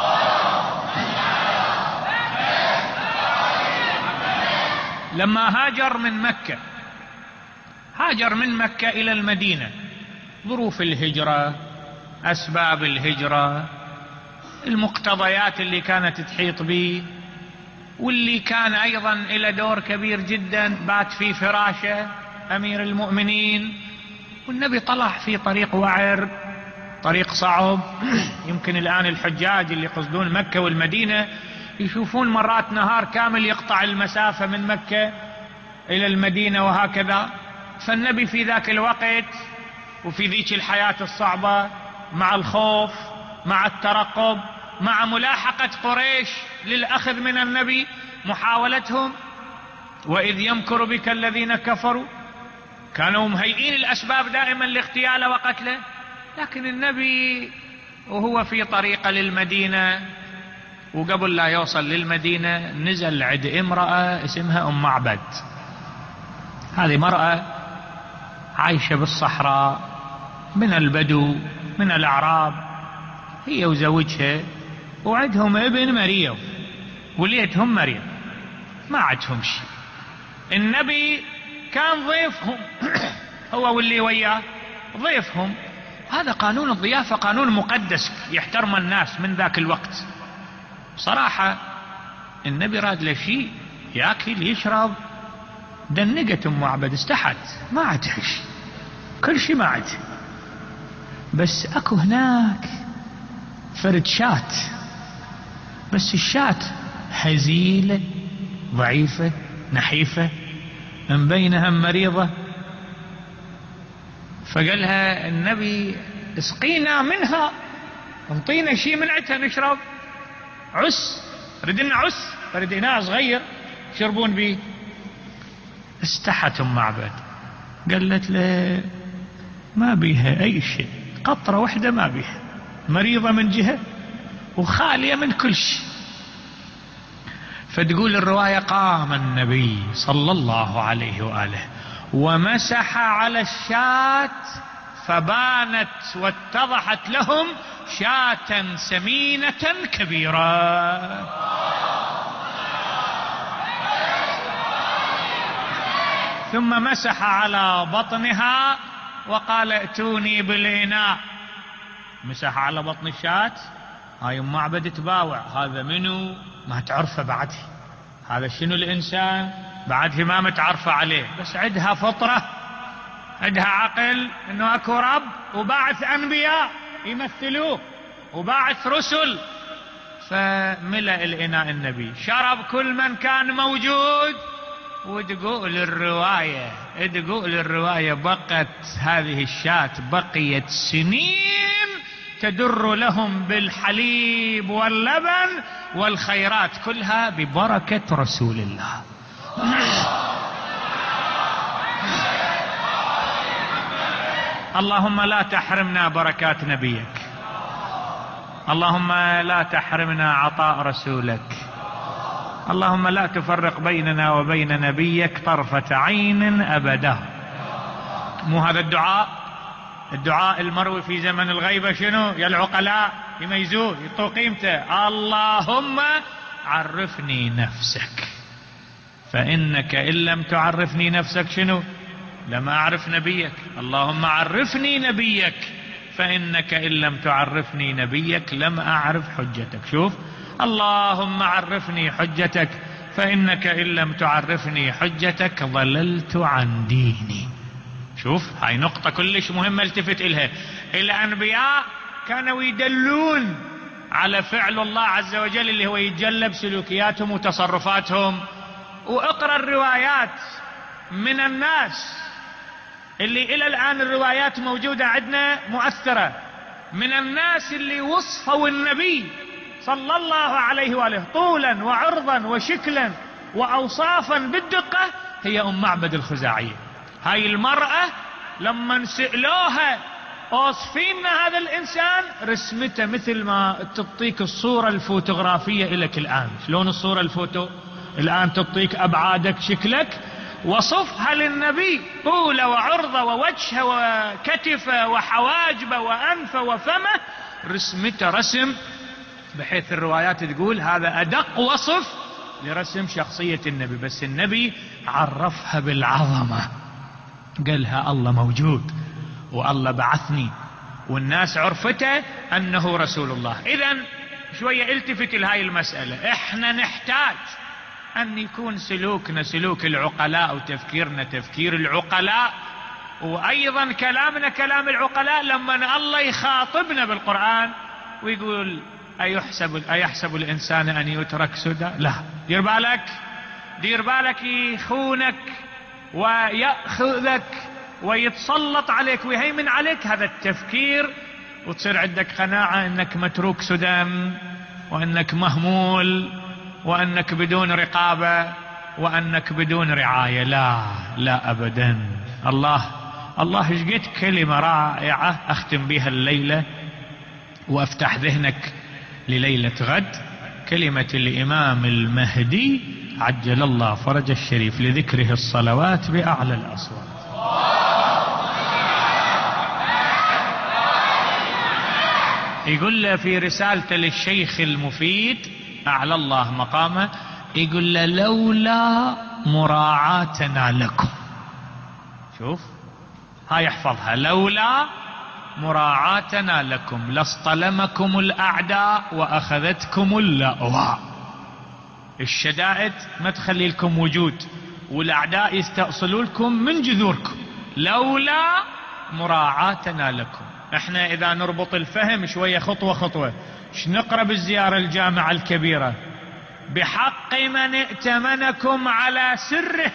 لما هاجر من مكة، هاجر من مكة إلى المدينة، ظروف الهجرة، أسباب الهجرة، المقتضيات اللي كانت تحيط به، واللي كان أيضا إلى دور كبير جدا بات في فراشه أمير المؤمنين، والنبي طلع في طريق وعر، طريق صعب. يمكن الآن الحجاج اللي يقصدون مكة والمدينة يشوفون مرات نهار كامل يقطع المسافة من مكة إلى المدينة وهكذا. فالنبي في ذاك الوقت وفي ذيك الحياة الصعبة، مع الخوف، مع الترقب، مع ملاحقة قريش للأخذ من النبي، محاولتهم، وإذ يمكر بك الذين كفروا، كانوا مهيئين الأسباب دائما لاغتياله وقتله. لكن النبي وهو في طريقه للمدينة، وقبل لا يوصل للمدينة نزل عند امرأة اسمها أم معبد. هذه مرأة عايشة بالصحراء من البدو من الأعراب، هي وزوجها، وعندهم ابن مريم وليتهم مريم، ما عندهم شيء. النبي كان ضيفهم هو واللي وياه ضيفهم. هذا قانون الضيافة، قانون مقدس يحترم الناس من ذاك الوقت. صراحة النبي راد له شيء ياكل يشرب، دنقت ام معبد، استحت، ما عندها شيء، كل شيء ما عندها، بس اكو هناك فرد شات، بس الشات هزيلة ضعيفة نحيفة من بينها مريضة. فقالها النبي اسقينا منها، انطينا شيء من عندها نشرب، عس، ردنا عس، فرد اناء صغير يشربون به. استحت ام معبد، قالت له ما بيها اي شيء، قطرة واحدة ما بيها، مريضة من جهة وخالية من كل شيء. فتقول الرواية قام النبي صلى الله عليه وآله ومسح على الشاة فبانت واتضحت لهم شاة سمينة كبيرة. ثم مسح على بطنها وقال ائتوني بالإناء. مسح على بطن الشاة، هاي ام معبد تباوع، هذا منو ما تعرفه بعده، هذا شنو الإنسان بعده ما متعرفه عليه، بس عندها فطرة، عندها عقل انه اكو رب وباعث انبياء يمثلوه وباعث رسل. فملأ الإناء النبي، شرب كل من كان موجود. وتقول الرواية تقول الرواية بقت هذه الشاة بقيت سنين تدر لهم بالحليب واللبن والخيرات كلها ببركة رسول الله. اللهم لا تحرمنا بركات نبيك، اللهم لا تحرمنا عطاء رسولك، اللهم لا تفرق بيننا وبين نبيك طرفة عين أبدا. مو هذا الدعاء، الدعاء المروي في زمن الغيبة شنو؟ يا العقلاء يميزوه يعطوا قيمته، اللهم عرفني نفسك، فإنك إن لم تعرفني نفسك شنو؟ لم أعرف نبيك. اللهم عرفني نبيك، فإنك إن لم تعرفني نبيك لم أعرف حجتك. شوف، اللهم عرفني حجتك، فإنك إن لم تعرفني حجتك ضللت عن ديني. شوف، هاي نقطة كلش مهمة التفت إلها. الأنبياء كانوا يدلون على فعل الله عز وجل اللي هو يتجلى بسلوكياتهم وتصرفاتهم. واقرأ الروايات من الناس اللي إلى الآن الروايات موجودة عندنا مؤثرة، من الناس اللي وصفوا النبي صلى الله عليه وآله طولا وعرضا وشكلا وأوصافا بالدقة، هي أم معبد الخزاعية. هاي المرأة لما سألوها اوصفينا هذا الإنسان، رسمته مثل ما تعطيك الصورة الفوتوغرافية إلك الآن. شلون الصورة الفوتو الآن تعطيك أبعادك شكلك، وصفها للنبي طوله وعرضه ووجهه وكتفه وحواجبه وأنفه وفمه، رسمته رسم بحيث الروايات تقول هذا أدق وصف لرسم شخصية النبي. بس النبي عرفها بالعظمة، قالها الله موجود والله بعثني، والناس عرفته أنه رسول الله. إذن شوية التفت لهاي المسألة، إحنا نحتاج أن يكون سلوكنا سلوك العقلاء وتفكيرنا تفكير العقلاء، وأيضا كلامنا كلام العقلاء. لما الله يخاطبنا بالقرآن ويقول أيحسب, أيحسب الإنسان أن يترك سدى؟ لا، دير بالك دير بالك يخونك ويأخذك ويتسلط عليك ويهيمن عليك هذا التفكير، وتصير عندك قناعة أنك متروك سدى، وأنك مهمول، وأنك بدون رقابة، وأنك بدون رعاية. لا لا أبدا. الله الله ايش كلمة رائعة أختم بها الليلة وأفتح ذهنك لليلة غد، كلمة الإمام المهدي عجل الله فرج الشريف لذكره الصلوات بأعلى الأصوات. يقول له في رسالته للشيخ المفيد أعلى الله مقامه، يقول له لولا مراعاتنا لكم، شوف هاي احفظها، لولا مراعاتنا لكم لاصطلمكم الأعداء وأخذتكم اللأواء. الشدائد ما تخلي لكم وجود، والأعداء يستأصلوا لكم من جذوركم، لولا مراعاتنا لكم. احنا إذا نربط الفهم شوية خطوة خطوة، ايش نقرأ بالزيارة الجامعة الكبيرة؟ بحق من ائتمنكم على سره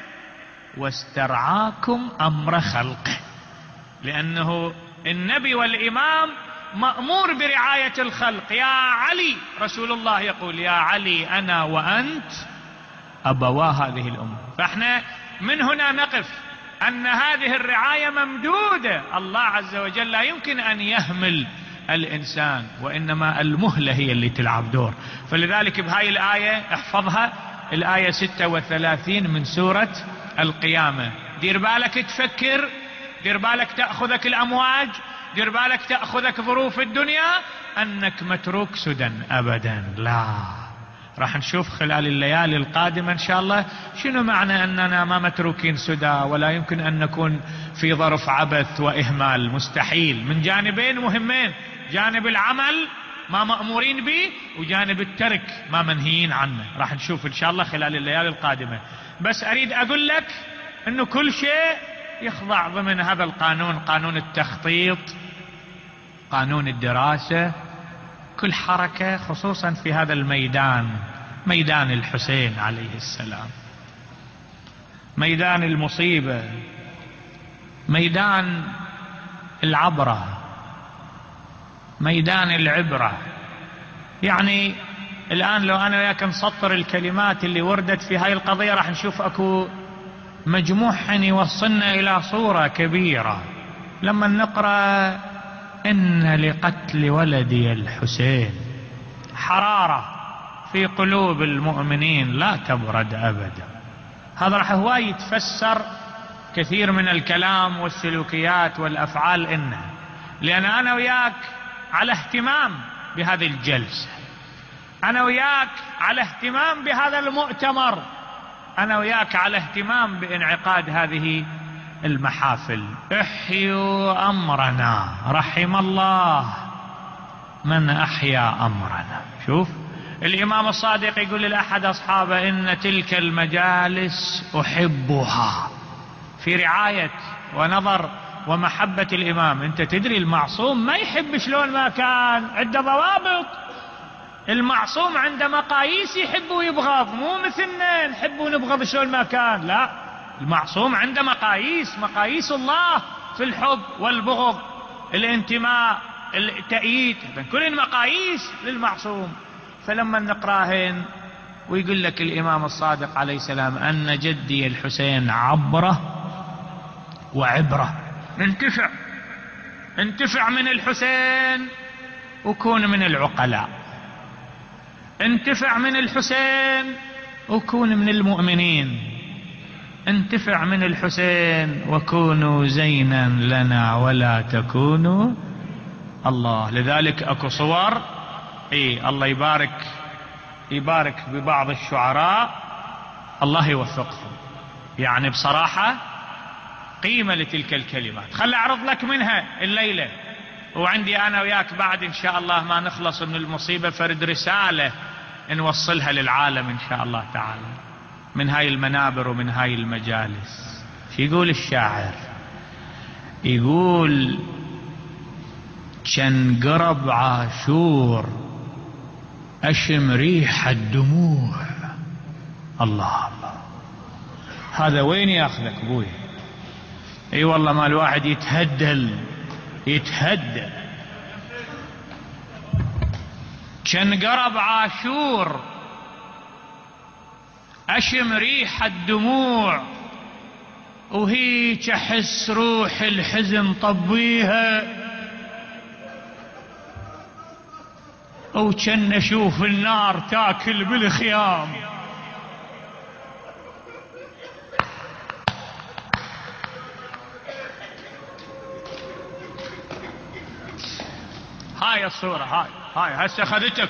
واسترعاكم أمر خلقه، لأنه النبي والإمام مأمور برعاية الخلق. يا علي، رسول الله يقول يا علي أنا وأنت أبوا هذه الأمة. فاحنا من هنا نقف أن هذه الرعاية ممدودة. الله عز وجل لا يمكن أن يهمل الإنسان، وإنما المهلة هي اللي تلعب دور. فلذلك بهاي الآية احفظها، الآية ستة وثلاثين من سورة القيامة، دير بالك تفكر، دير بالك تأخذك الأمواج، دير بالك تأخذك ظروف الدنيا أنك متروك سدى أبدا. لا، راح نشوف خلال الليالي القادمة إن شاء الله شنو معنى أننا ما متروكين سدى، ولا يمكن أن نكون في ظرف عبث وإهمال، مستحيل، من جانبين مهمين، جانب العمل ما مأمورين به، وجانب الترك ما منهيين عنه. راح نشوف إن شاء الله خلال الليالي القادمة. بس أريد أقول لك أنه كل شيء يخضع ضمن هذا القانون، قانون التخطيط، قانون الدراسة، كل حركة خصوصا في هذا الميدان، ميدان الحسين عليه السلام، ميدان المصيبة، ميدان العبرة، ميدان العبرة. يعني الآن لو أنا وياك نسطر الكلمات اللي وردت في هاي القضية راح نشوف أكو مجموع يوصلنا إلى صورة كبيرة. لما نقرأ إن لقتل ولدي الحسين حرارة في قلوب المؤمنين لا تبرد أبدا، هذا راح هو يتفسر كثير من الكلام والسلوكيات والأفعال. إنه لأن أنا وياك على اهتمام بهذه الجلسة، أنا وياك على اهتمام بهذا المؤتمر، أنا وياك على اهتمام بانعقاد هذه المحافل. احيوا أمرنا، رحم الله من أحيا أمرنا. شوف الإمام الصادق يقول لأحد أصحابه إن تلك المجالس أحبها، في رعاية ونظر ومحبة الإمام. أنت تدري المعصوم ما يحب شلون ما كان، عنده ضوابط. المعصوم عنده مقاييس يحب ويبغض، مو مثلنا نحب ونبغض شلون ما كان. لا، المعصوم عنده مقاييس، مقاييس الله في الحب والبغض، الانتماء، التأييد، كل مقاييس للمعصوم. فلما نقراهن ويقول لك الإمام الصادق عليه السلام أن جدي الحسين عبرة وعبرة، انتفع انتفع من الحسين وكون من العقلاء، انتفع من الحسين وكون من المؤمنين، انتفع من الحسين وكونوا زينا لنا ولا تكونوا الله. لذلك اكو صور، اي الله يبارك يبارك ببعض الشعراء، الله يوفقهم. يعني بصراحة قيمة لتلك الكلمات. خل اعرض لك منها الليلة، وعندي انا وياك بعد ان شاء الله ما نخلص من المصيبة فرد رسالة نوصلها للعالم إن شاء الله تعالى من هاي المنابر ومن هاي المجالس. شو يقول الشاعر؟ يقول كان قرب عاشور أشم ريح الدموع. الله الله، هذا وين ياخذك ابوي؟ اي والله ما الواحد يتهدل يتهدل. كان قرب عاشور أشم ريح الدموع، وهيك أحس روح الحزن طبيها، وكان أشوف النار تاكل بالخيام. هاي الصورة، هاي هاي هسه خذتك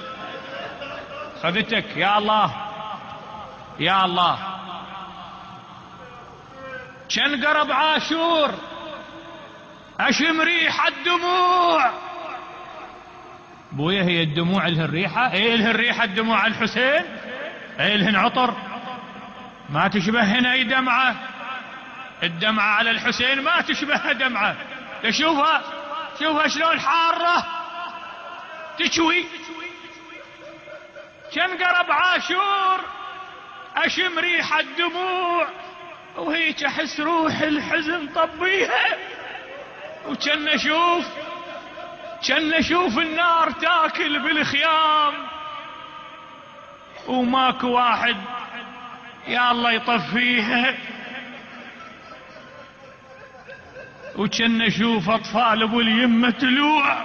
خذتك يا الله يا الله. كان قرب عاشور أشم ريح الدموع. بويا هي الدموع لها الريحة؟ ايه لها الريحة الدموع الحسين؟ ايه لهن عطر؟ ما تشبه هنا اي دمعة. الدمعة على الحسين ما تشبه دمعة. تشوفها شوفها شلون حارة تشوي. كان قرب عاشور أشم ريح الدموع، وهيك أحس روح الحزن طبيها، وكان أشوف كان أشوف النار تاكل بالخيام، وماكو واحد يا الله يطفيها. وكان أشوف أطفال أبو اليمة تلوع.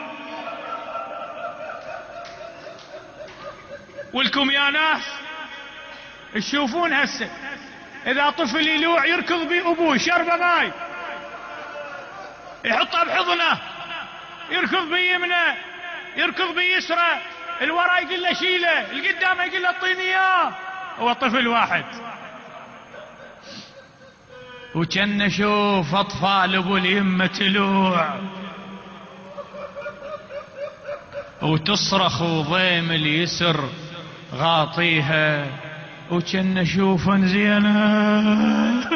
ولكم يا ناس تشوفون هسه إذا طفل يلوع يركض بي أبوه شربة ماي، يحطها بحضنه، يركض بيمنه، يركض بيسره، الورا يقول له شيله، القدام يقول له اعطيني اياه. هو طفل واحد. وكان نشوف اطفال ابو اليمه تلوع وتصرخ وضيم اليسر غاطيها، وكان نشوف زينه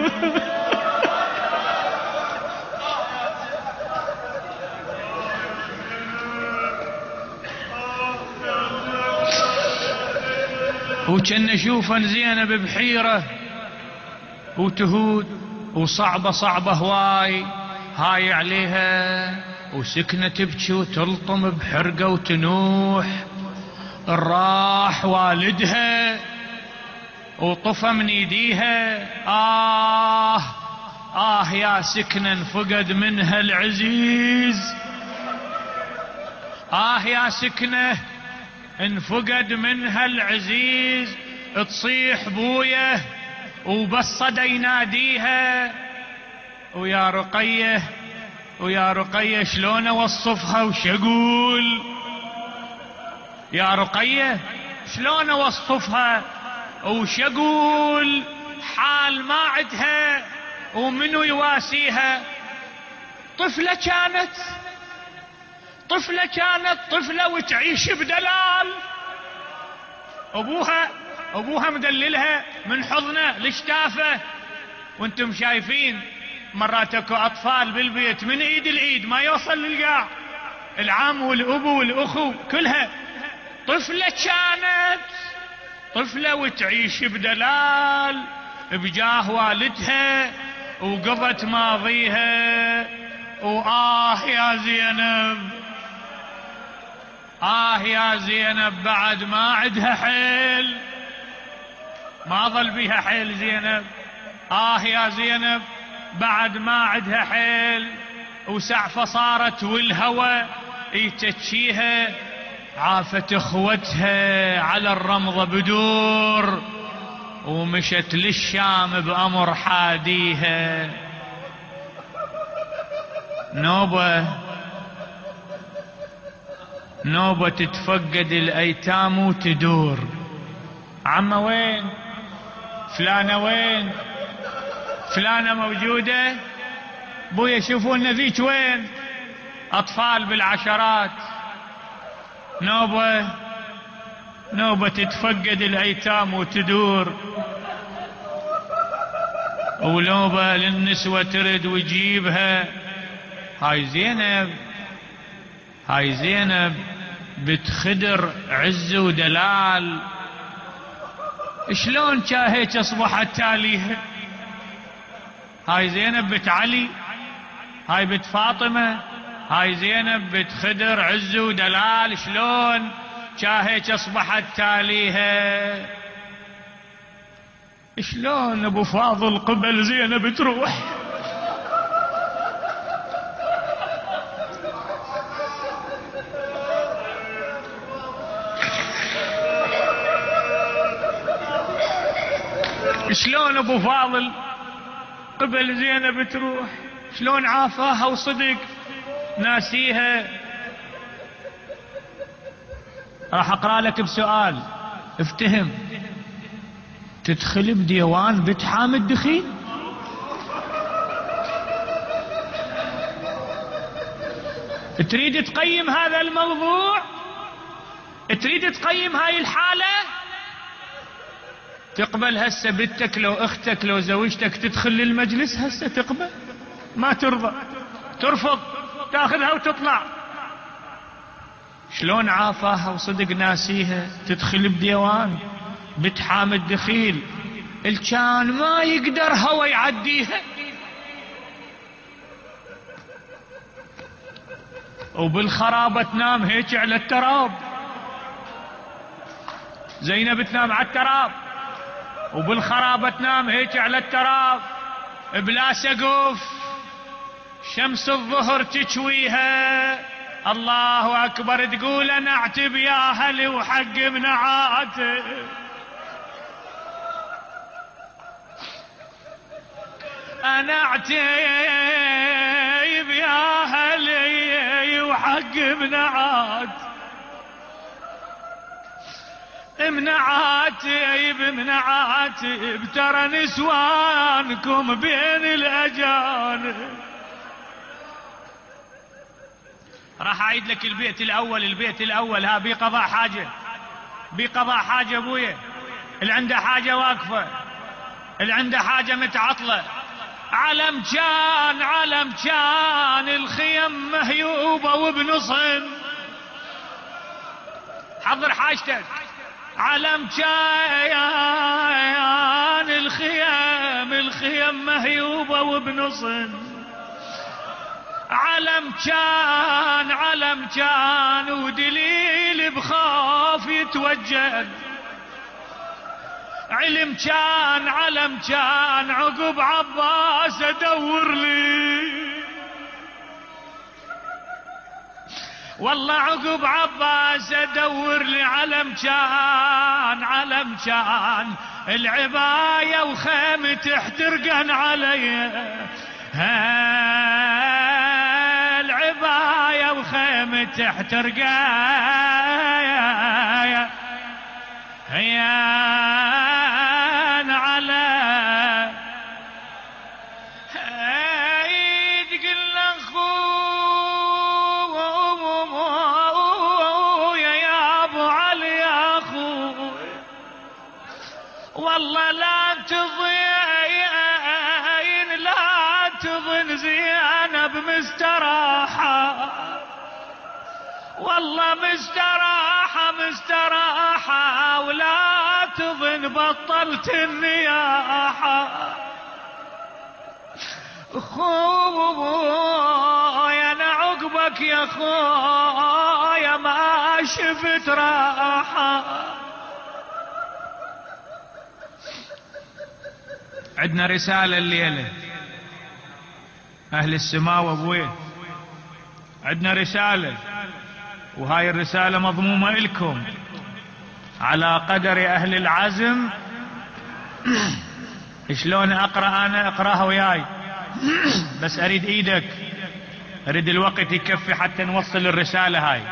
وكان نشوفا زينب بحيرة وتهود وصعبة صعبة هواي هاي عليها، وسكنة تبكي وتلطم بحرقة وتنوح. راح والدها وطفى من يديها. آه آه يا سكنة انفقد منها العزيز. آه يا سكنة انفقد منها العزيز. تصيح بويه وبالصدى يناديها. ويا رقية ويا رقية شلون اوصفها وش اقول؟ يا رقية شلون اوصفها وش اقول؟ حال ما عدها ومنو يواسيها. طفلة كانت طفلة كانت طفلة وتعيش بدلال. ابوها ابوها مدللها من حضنه لشتافه. وانتم شايفين مرات اكو اطفال بالبيت من ايد الايد ما يوصل للقاع، العم والابو والاخو كلها. طفلة كانت طفلة وتعيش بدلال بجاه والدها وقضت ماضيها. وآه يا زينب آه يا زينب بعد ما عدها حيل، ما ظل بيها حيل زينب. آه يا زينب بعد ما عدها حيل، وسعفة صارت والهوى يتشيها. عافت اخوتها على الرمضة بدور، ومشت للشام بأمر حاديها. نوبة نوبة تتفقد الأيتام وتدور. عمه وين؟ فلانة وين؟ فلانة موجودة؟ بويا يشوفون ذيك وين؟ أطفال بالعشرات. نوبة نوبة تتفقد الأيتام وتدور، ونوبة للنسوة ترد ويجيبها. هاي زينب، هاي زينب بنت خدر عز ودلال، شلون هيك اصبحت تاليها؟ هاي زينب بنت علي، هاي بنت فاطمة، هاي زينب بنت خدر عز ودلال، شلون هيك اصبحت تاليها؟ شلون ابو فاضل قبل زينب تروح؟ شلون ابو فاضل قبل زينب تروح؟ شلون عافاها وصدق ناسيها؟ راح اقرا لك بسؤال افتهم. تدخل بديوان بنت حامد دخيل؟ تريد تقيم هذا الموضوع؟ تريد تقيم هاي الحالة؟ تقبل هسه بنتك لو اختك لو زوجتك تدخل للمجلس هسه؟ تقبل؟ ما ترضى، ترفض، تاخذها وتطلع. شلون عافاها وصدق ناسيها؟ تدخل بديوان بنت حامد دخيل، الكان ما يقدر هوا يعديها، وبالخرابة تنام هيك على التراب. زينب تنام على التراب وبالخرابة تنام هيك على التراب بلا سقف، شمس الظهر تشويها. الله أكبر، تقول أنا اعتب يا أهلي وحق منعاتي، أنا اعتب يا أهلي وحق منعاتي، منعاتب منعاتب ترى نسوانكم بين الأجانب. راح أعيد لك البيت الأول، البيت الأول ها بقضاء حاجة، بقضاء حاجة أبويا، اللي عنده حاجة واقفة، اللي عنده حاجة متعطلة. علم كان علم كان الخيم مهيوبة وبنصن، حضر حاجتك. علم كان الخيم الخيم مهيوبة وبنصن، علم كان علم كان ودليل بخاف يتوجه، علم كان علم كان عقب عباس ادور لي، والله عقب عباس ادور لي علم كان علم كان العباية وخيمة تحترقن علي، العباية وخيمة تحترقن هيان على هيد قل اخويا يا ابو علي يا اخوي، والله لا تضين لا تظن زينب مستراحة، والله مستراحة مستراحة ولا تظن بطلت النياحة. خويا انا عقبك يا خويا ما شفت راحة. عندنا رسالة الليلة اهل السماء وابويه، عندنا رسالة، وهاي الرسالة مضمومة إلكم على قدر أهل العزم. شلون أقرأ أنا؟ أقرأها وياي بس أريد إيدك، أريد الوقت يكفي حتى نوصل الرسالة هاي.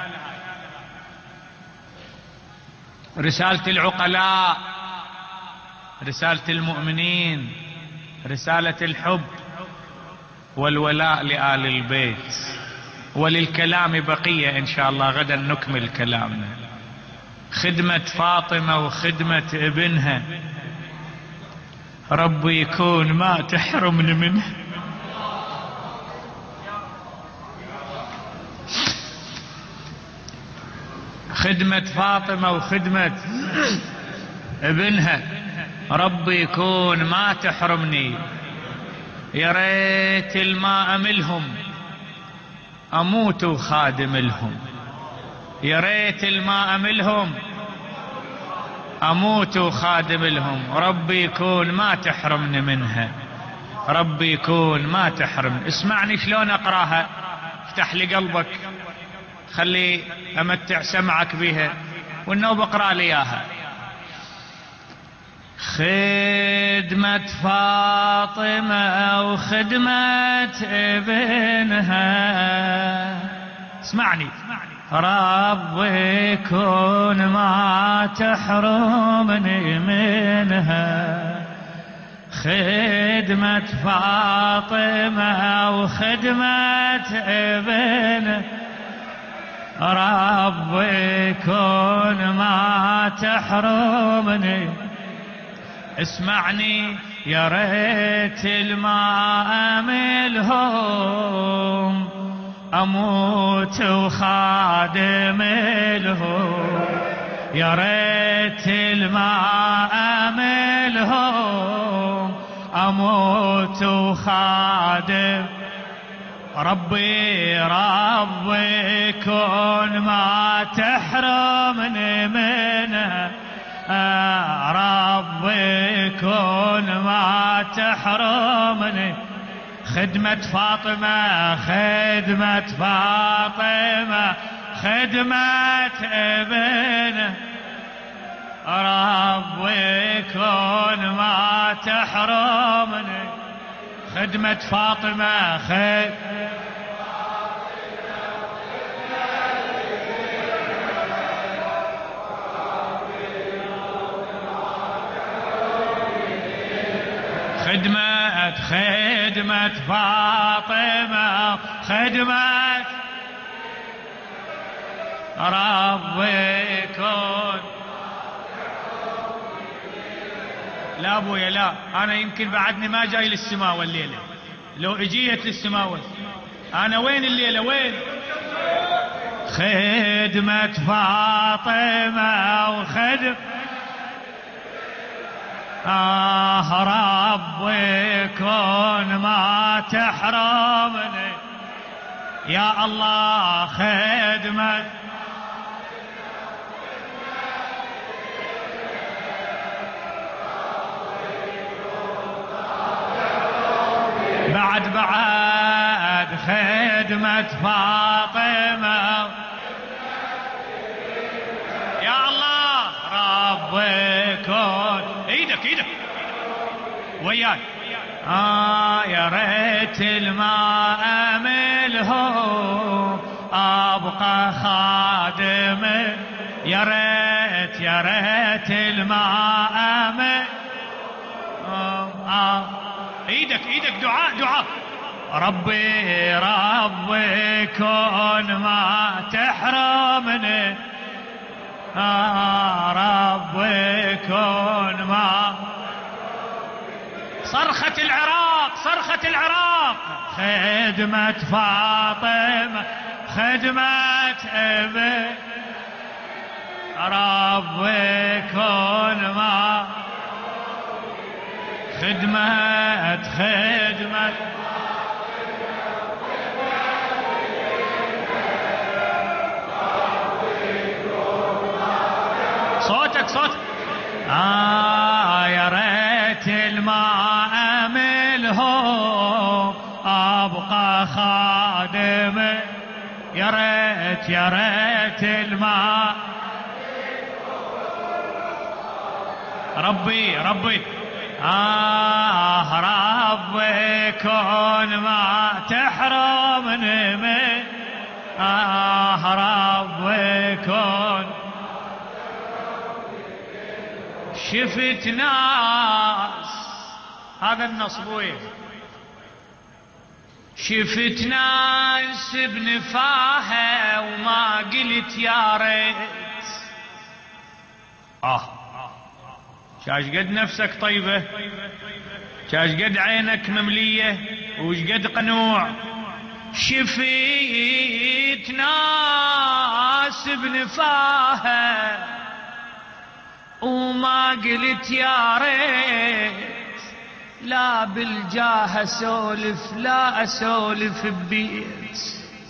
رسالة العقلاء، رسالة المؤمنين، رسالة الحب والولاء لآل البيت. وللكلام بقية إن شاء الله، غدا نكمل كلامنا. خدمة فاطمة وخدمة ابنها ربي يكون ما تحرمني منه. خدمة فاطمة وخدمة ابنها ربي يكون ما تحرمني. يا ريت الماء املهم اموت وخادم لهم. يا ريت الماء املهم اموت وخادم لهم. ربي يكون ما تحرمني منها. ربي يكون ما تحرمني. اسمعني شلون اقراها، افتح لي قلبك، خلي امتع سمعك بها والنوب اقرا لي اياها. خدمة فاطمة وخدمة ابنها، اسمعني، ربي يكون ما تحرمني منها. خدمة فاطمة وخدمة ابنها ربي يكون ما تحرمني. اسمعني، يا ريت الماء املهم اموت وخادم لهم. يا ريت الماء املهم اموت وخادم. ربي ربي كن ما تحرمني منها. ربي كن ما تحرمني. خدمة فاطمة خدمة فاطمة خدمة ابنه ربي كن ما تحرمني. خدمة فاطمة خدمة خدمة خدمة فاطمة خدمة ربي يكون. لا ابويا لا، انا يمكن بعدني ما جاي للسماوة الليلة. لو اجيت للسماوة انا وين الليلة وين؟ خدمة فاطمة وخدمة آه ربي كن ما تحرمني. يا الله خدمة بعد بعد خدمة فاطمة. يا الله ربي كن ايدك ايدك وياي. آه يا ريت الماء املهم ابقى خادم. يا ريت يا ريت الماء امل. آه آه ايدك ايدك دعاء دعاء. ربي ربي كن ما تحرمني. آه ربي كن ما. صرخة العراق صرخة العراق. خدمة فاطمة خدمة ابن ربي كن ما. خدمة خدمة صوتك صوتك. آه يا ريت الماء املهم ابقى خادم. يا ريت يا ريت الماء. ربي ربي آه ربي كن ما تحرمني من. آه ربي كن. شفت ناس هذا النصبوي شفت ناس بنفاها وما قلت يا ريت. آه شاش قد نفسك طيبة، شاش قد عينك مملية، وش قد قنوع. شفيت ناس بنفاها وما قلت يا ريت، لا بالجاه اسولف لا اسولف ببيت.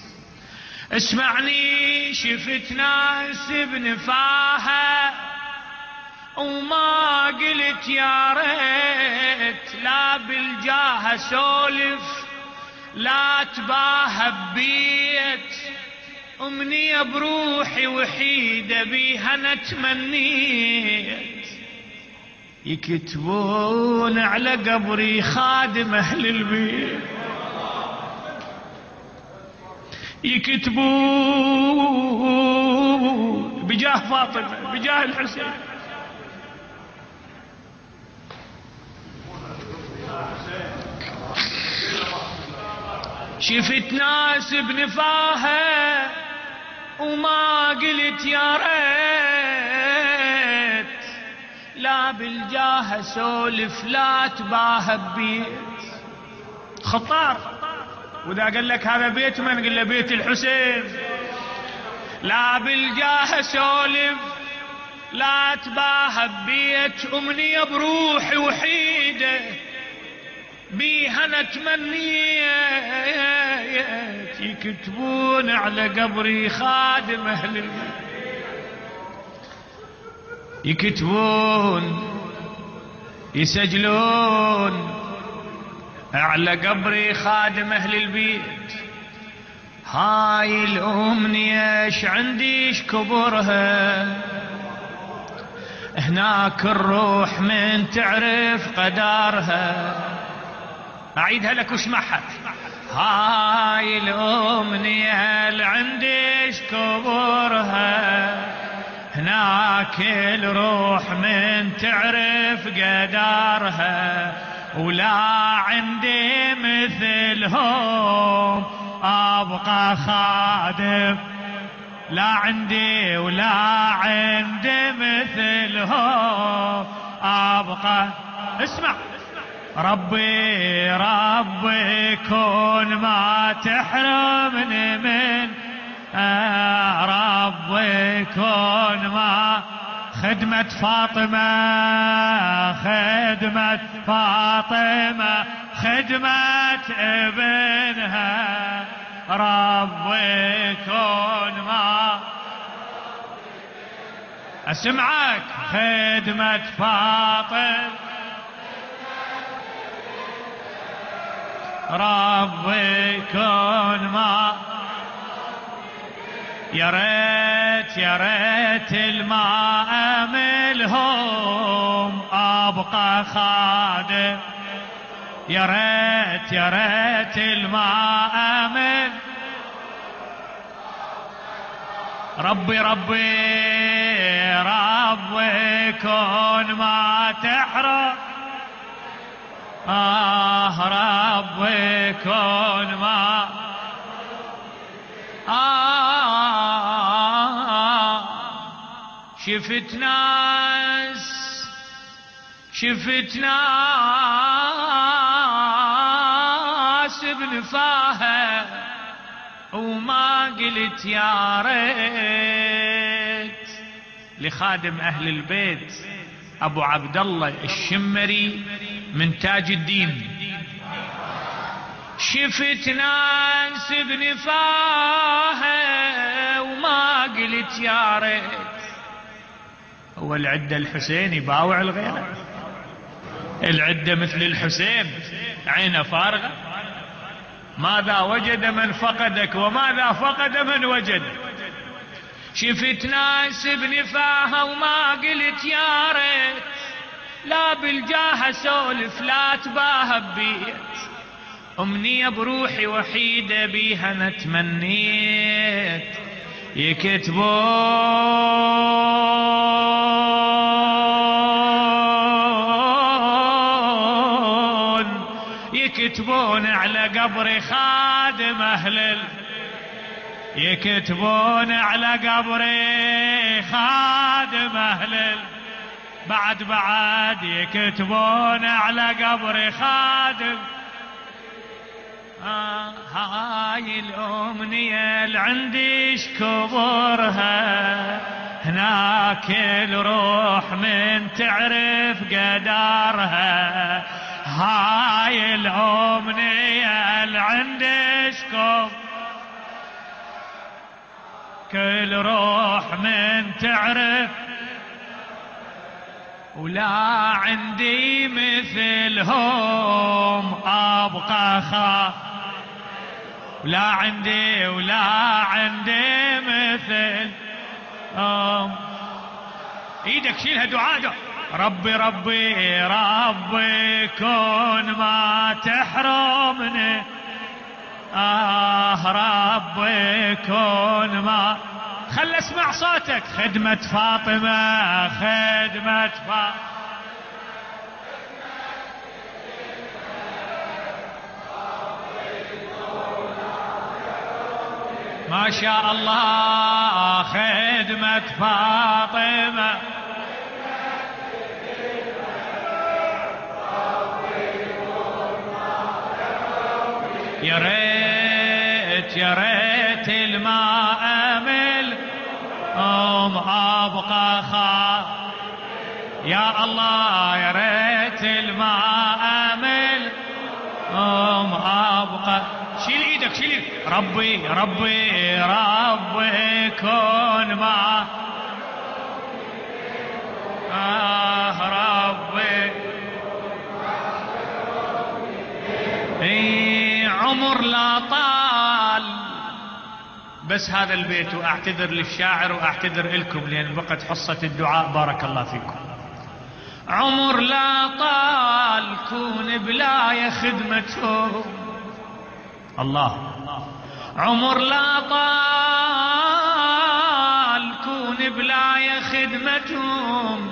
اسمعني، شفت ناس بنفاها وما قلت يا ريت، لا بالجاه اسولف لا تباهى ببيت. امنية بروحي وحيدة بيها انا تمنيت، يكتبون على قبري خادم اهل البيت، يكتبون بجاه فاطمة بجاه الحسين. شفت ناس بنفاها وما قلت يا ريت، لا بالجاه سولف لا تباهى ببيت. خطار. وإذا قال لك هذا بيت من، قل له بيت الحسين. لا بالجاه سولف لا تباهى ببيت، أمنية بروحي وحيدة بيها انا تمنيت، يكتبون على قبري خادم اهل البيت، يكتبون يسجلون على قبري خادم اهل البيت. هاي الامنية ايش عندي ايش كبرها، هناك الروح من تعرف قدرها. أعيدها لك واسمعها. هاي الأمنية اللي عنديش كبرها، هناك الروح من تعرف قدرها. ولا عندي مثلهم أبقى خادم، لا عندي ولا عندي مثلهم أبقى. اسمع، ربي ربي كون ما تحرمني من، آه ربي كون ما خدمة فاطمة، خدمة فاطمة خدمة ابنها. ربي كون ما اسمعك، خدمة فاطمة ربي كون ما. يا ريت يا ريت الماء املهم ابقى خادم، يا ريت يا ريت الماء امل. ربي ربي ربي كون ما تحرم، آه ربي كون ما. آه شفت ناس شفت ناس بنفاها وما قلت يا ريت. لخادم أهل البيت أبو عبد الله الشمري من تاج الدين. شفت ناس بنفاها وما قلت يا ريت. هو العدة الحسين يباوع الغيرة؟ العدة مثل الحسين عينه فارغة؟ ماذا وجد من فقدك وماذا فقد من وجدك؟ شفت ناس بنفاها وما قلت يا ريت، لا بالجاه سولف لا تباهى ببيت. أمنية بروحي وحيدة بيها أنا تمنيت، يكتبون يكتبون على قبري خادم أهل ال... يكتبون على قبري خادم أهل ال... بعد بعد يكتبون على قبر خادم. آه هاي الأمنية اللي عنديش كبرها، هناك الروح من تعرف قدرها. هاي الأمنية اللي عنديش كبرها، كل روح من تعرف، ولا عندي مثلهم أبقى خا، ولا عندي ولا عندي مثلهم. ايدك شيلها دعاء دعاء. ربي ربي ربي كون ما تحرمني، آه ربي كون ما، خل اسمع صوتك. خدمة فاطمة خدمة فاطمة، ما شاء الله خدمة فاطمة. يا ريت يا ريت الماء أمل أم أبقى خا، يا الله يا ريت الماء أمل أم أبقى. شيل ايدك شيل ايدك. ربي ربي ربي كون ما، آه ربي. اي عمر لا طال، بس هذا البيت، واعتذر للشاعر واعتذر لكم لان بقت حصة الدعاء. بارك الله فيكم. عمر لا طال كون بلاية خدمتهم، الله. عمر لا طال كون بلاية خدمتهم،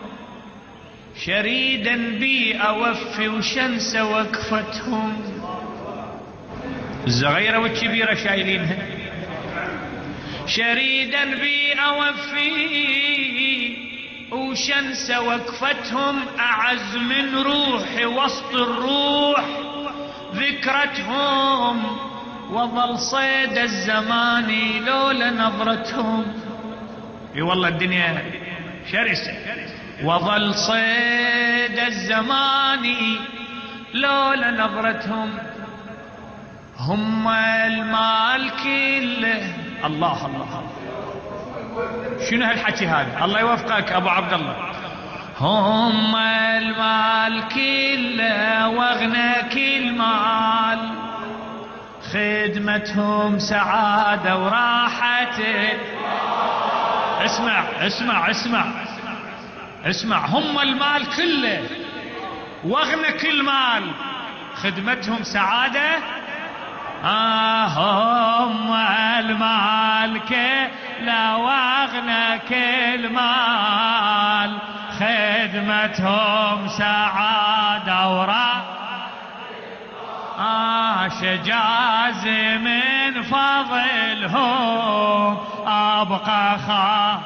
شريدا بي أوفي وشنس وقفتهم. الصغيرة والكبيرة شايلينها. شريدا بي أوفي وشنس وقفتهم، أعز من روحي وسط الروح ذكرتهم، وظل صيد الزمان لولا نظرتهم. اي والله الدنيا شرسة. وظل صيد الزمان لولا نظرتهم، هم المال كله. الله الله، شنو هالحكي هذا؟ الله يوفقك ابو عبد الله. هم المال كله واغنى كل مال، خدمتهم سعادة وراحة. اسمع اسمع اسمع اسمع، هم المال كله واغنى كل مال، خدمتهم سعادة. آه هم المال كله واغنى كل مال، خدمتهم سعادة وراحة. آه شجاز من فضلهم أبقى خا،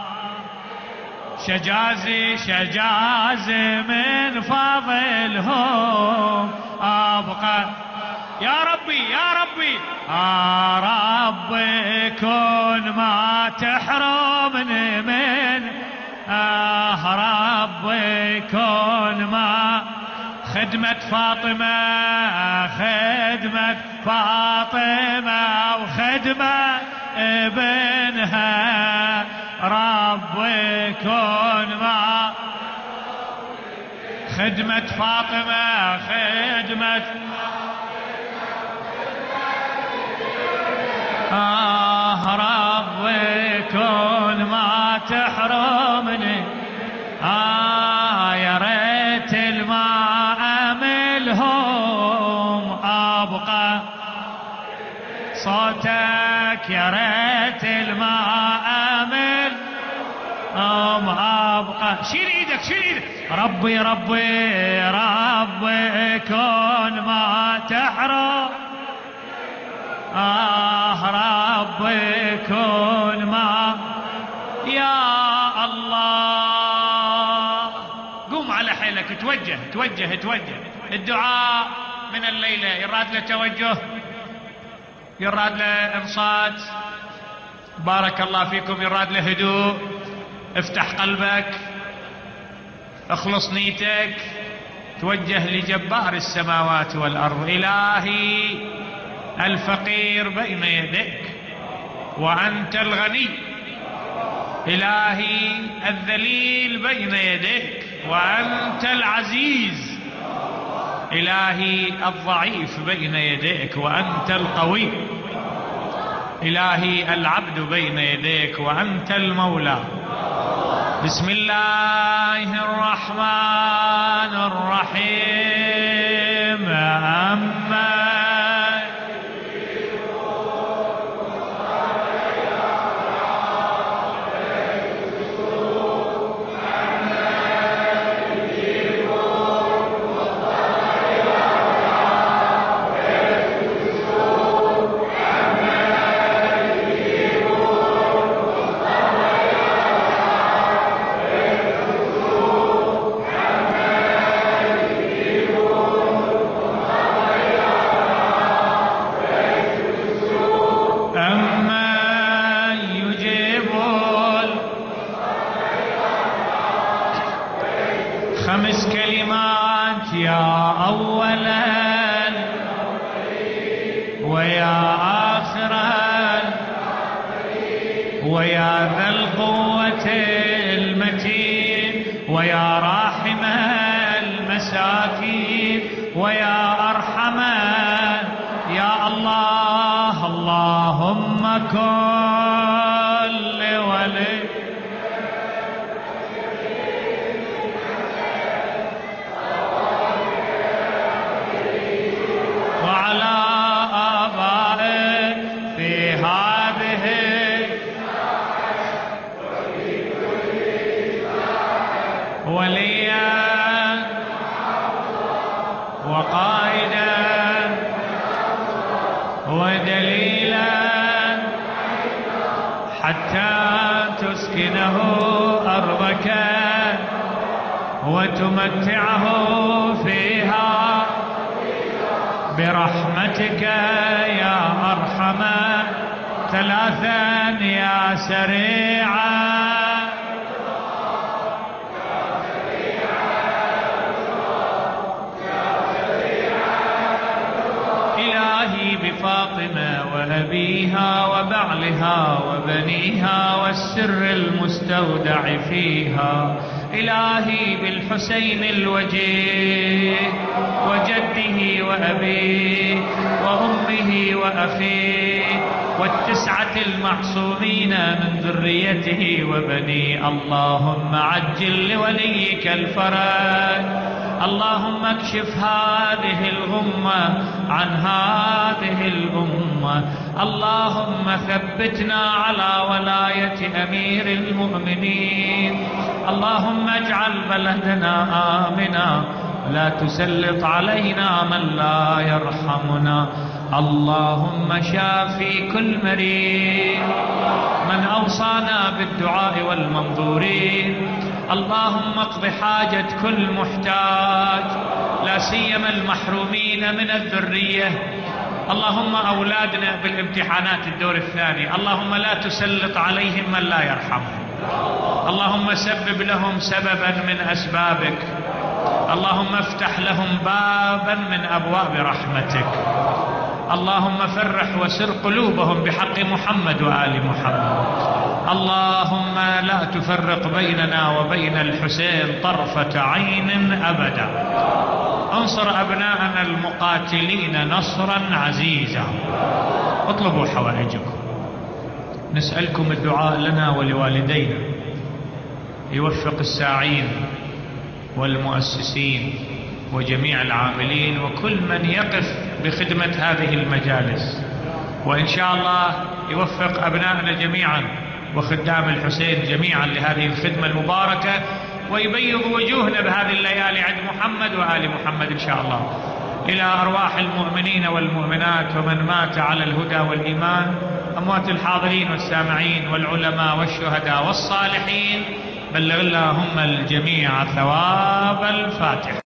شجازي شجاز من فضلهم أبقى. يا ربي يا ربي آه ربي كن ما تحرمني من، آه ربي كن ما. خدمة فاطمة خدمة فاطمة وخدمة ابنها، ربي كن ما. خدمة فاطمة خدمة، آه ربي كن ما تحرمني. آه يا ريت الماء أملهم أبقى. صوتك يا ريت الماء أمل أم أبقى. شيل ايدك شيل ايدك. ربي ربي ربي كن ما تحرم، آه ربي كن ما. يا الله توجه توجه توجه. الدعاء من الليلة يراد له توجه، يراد له انصات، بارك الله فيكم، يراد له هدوء. افتح قلبك، اخلص نيتك، توجه لجبار السماوات والأرض. إلهي الفقير بين يديك وأنت الغني، إلهي الذليل بين يديك وأنت العزيز، إلهي الضعيف بين يديك وأنت القوي، إلهي العبد بين يديك وأنت المولى. بسم الله الرحمن الرحيم. أما خمس كلمات، يا أولا ويا آخرا ويا ذا القوة المتين ويا راحم المساكين ويا أرحم، يا الله. اللهم كل ولي وعلى آبائه في هذه وليا وقائدا ودليلا حتى تسكنه أرضك وتمتعه فيها برحمتك يا أرحم. ثلاثا، يا سريعا إلهي بفاطمة وأبيها وبعلها وبنيها والسر المستودع فيها، إلهي بالحسين الوجيه وجده وأبيه وأمه وأخيه والتسعة المعصومين من ذريته وبنيه. اللهم عجل لوليك الفرج، اللهم اكشف هذه الغمة عن هذه الأمة، اللهم ثبتنا على ولاية أمير المؤمنين، اللهم اجعل بلدنا آمنا ولا تسلط علينا من لا يرحمنا، اللهم شافي كل مريض من أوصانا بالدعاء والمنظورين، اللهم اقض حاجة كل محتاج لا سيما المحرومين من الذرية، اللهم أولادنا بالامتحانات الدور الثاني اللهم لا تسلط عليهم من لا يرحمهم، اللهم سبب لهم سببا من أسبابك، اللهم افتح لهم بابا من أبواب رحمتك، اللهم فرح وسر قلوبهم بحق محمد وآل محمد، اللهم لا تفرق بيننا وبين الحسين طرفة عين أبدا، انصر أبناءنا المقاتلين نصرا عزيزا، اطلبوا حوائجكم، نسألكم الدعاء لنا ولوالدينا، يوفق الساعين والمؤسسين وجميع العاملين وكل من يقف بخدمة هذه المجالس، وإن شاء الله يوفق أبنائنا جميعا وخدام الحسين جميعا لهذه الخدمة المباركة، ويبيض وجوهنا بهذه الليالي عند محمد وآل محمد إن شاء الله. إلى أرواح المؤمنين والمؤمنات ومن مات على الهدى والإيمان، أموات الحاضرين والسامعين والعلماء والشهداء والصالحين، بلغ اللهم الجميع ثواب الفاتحة.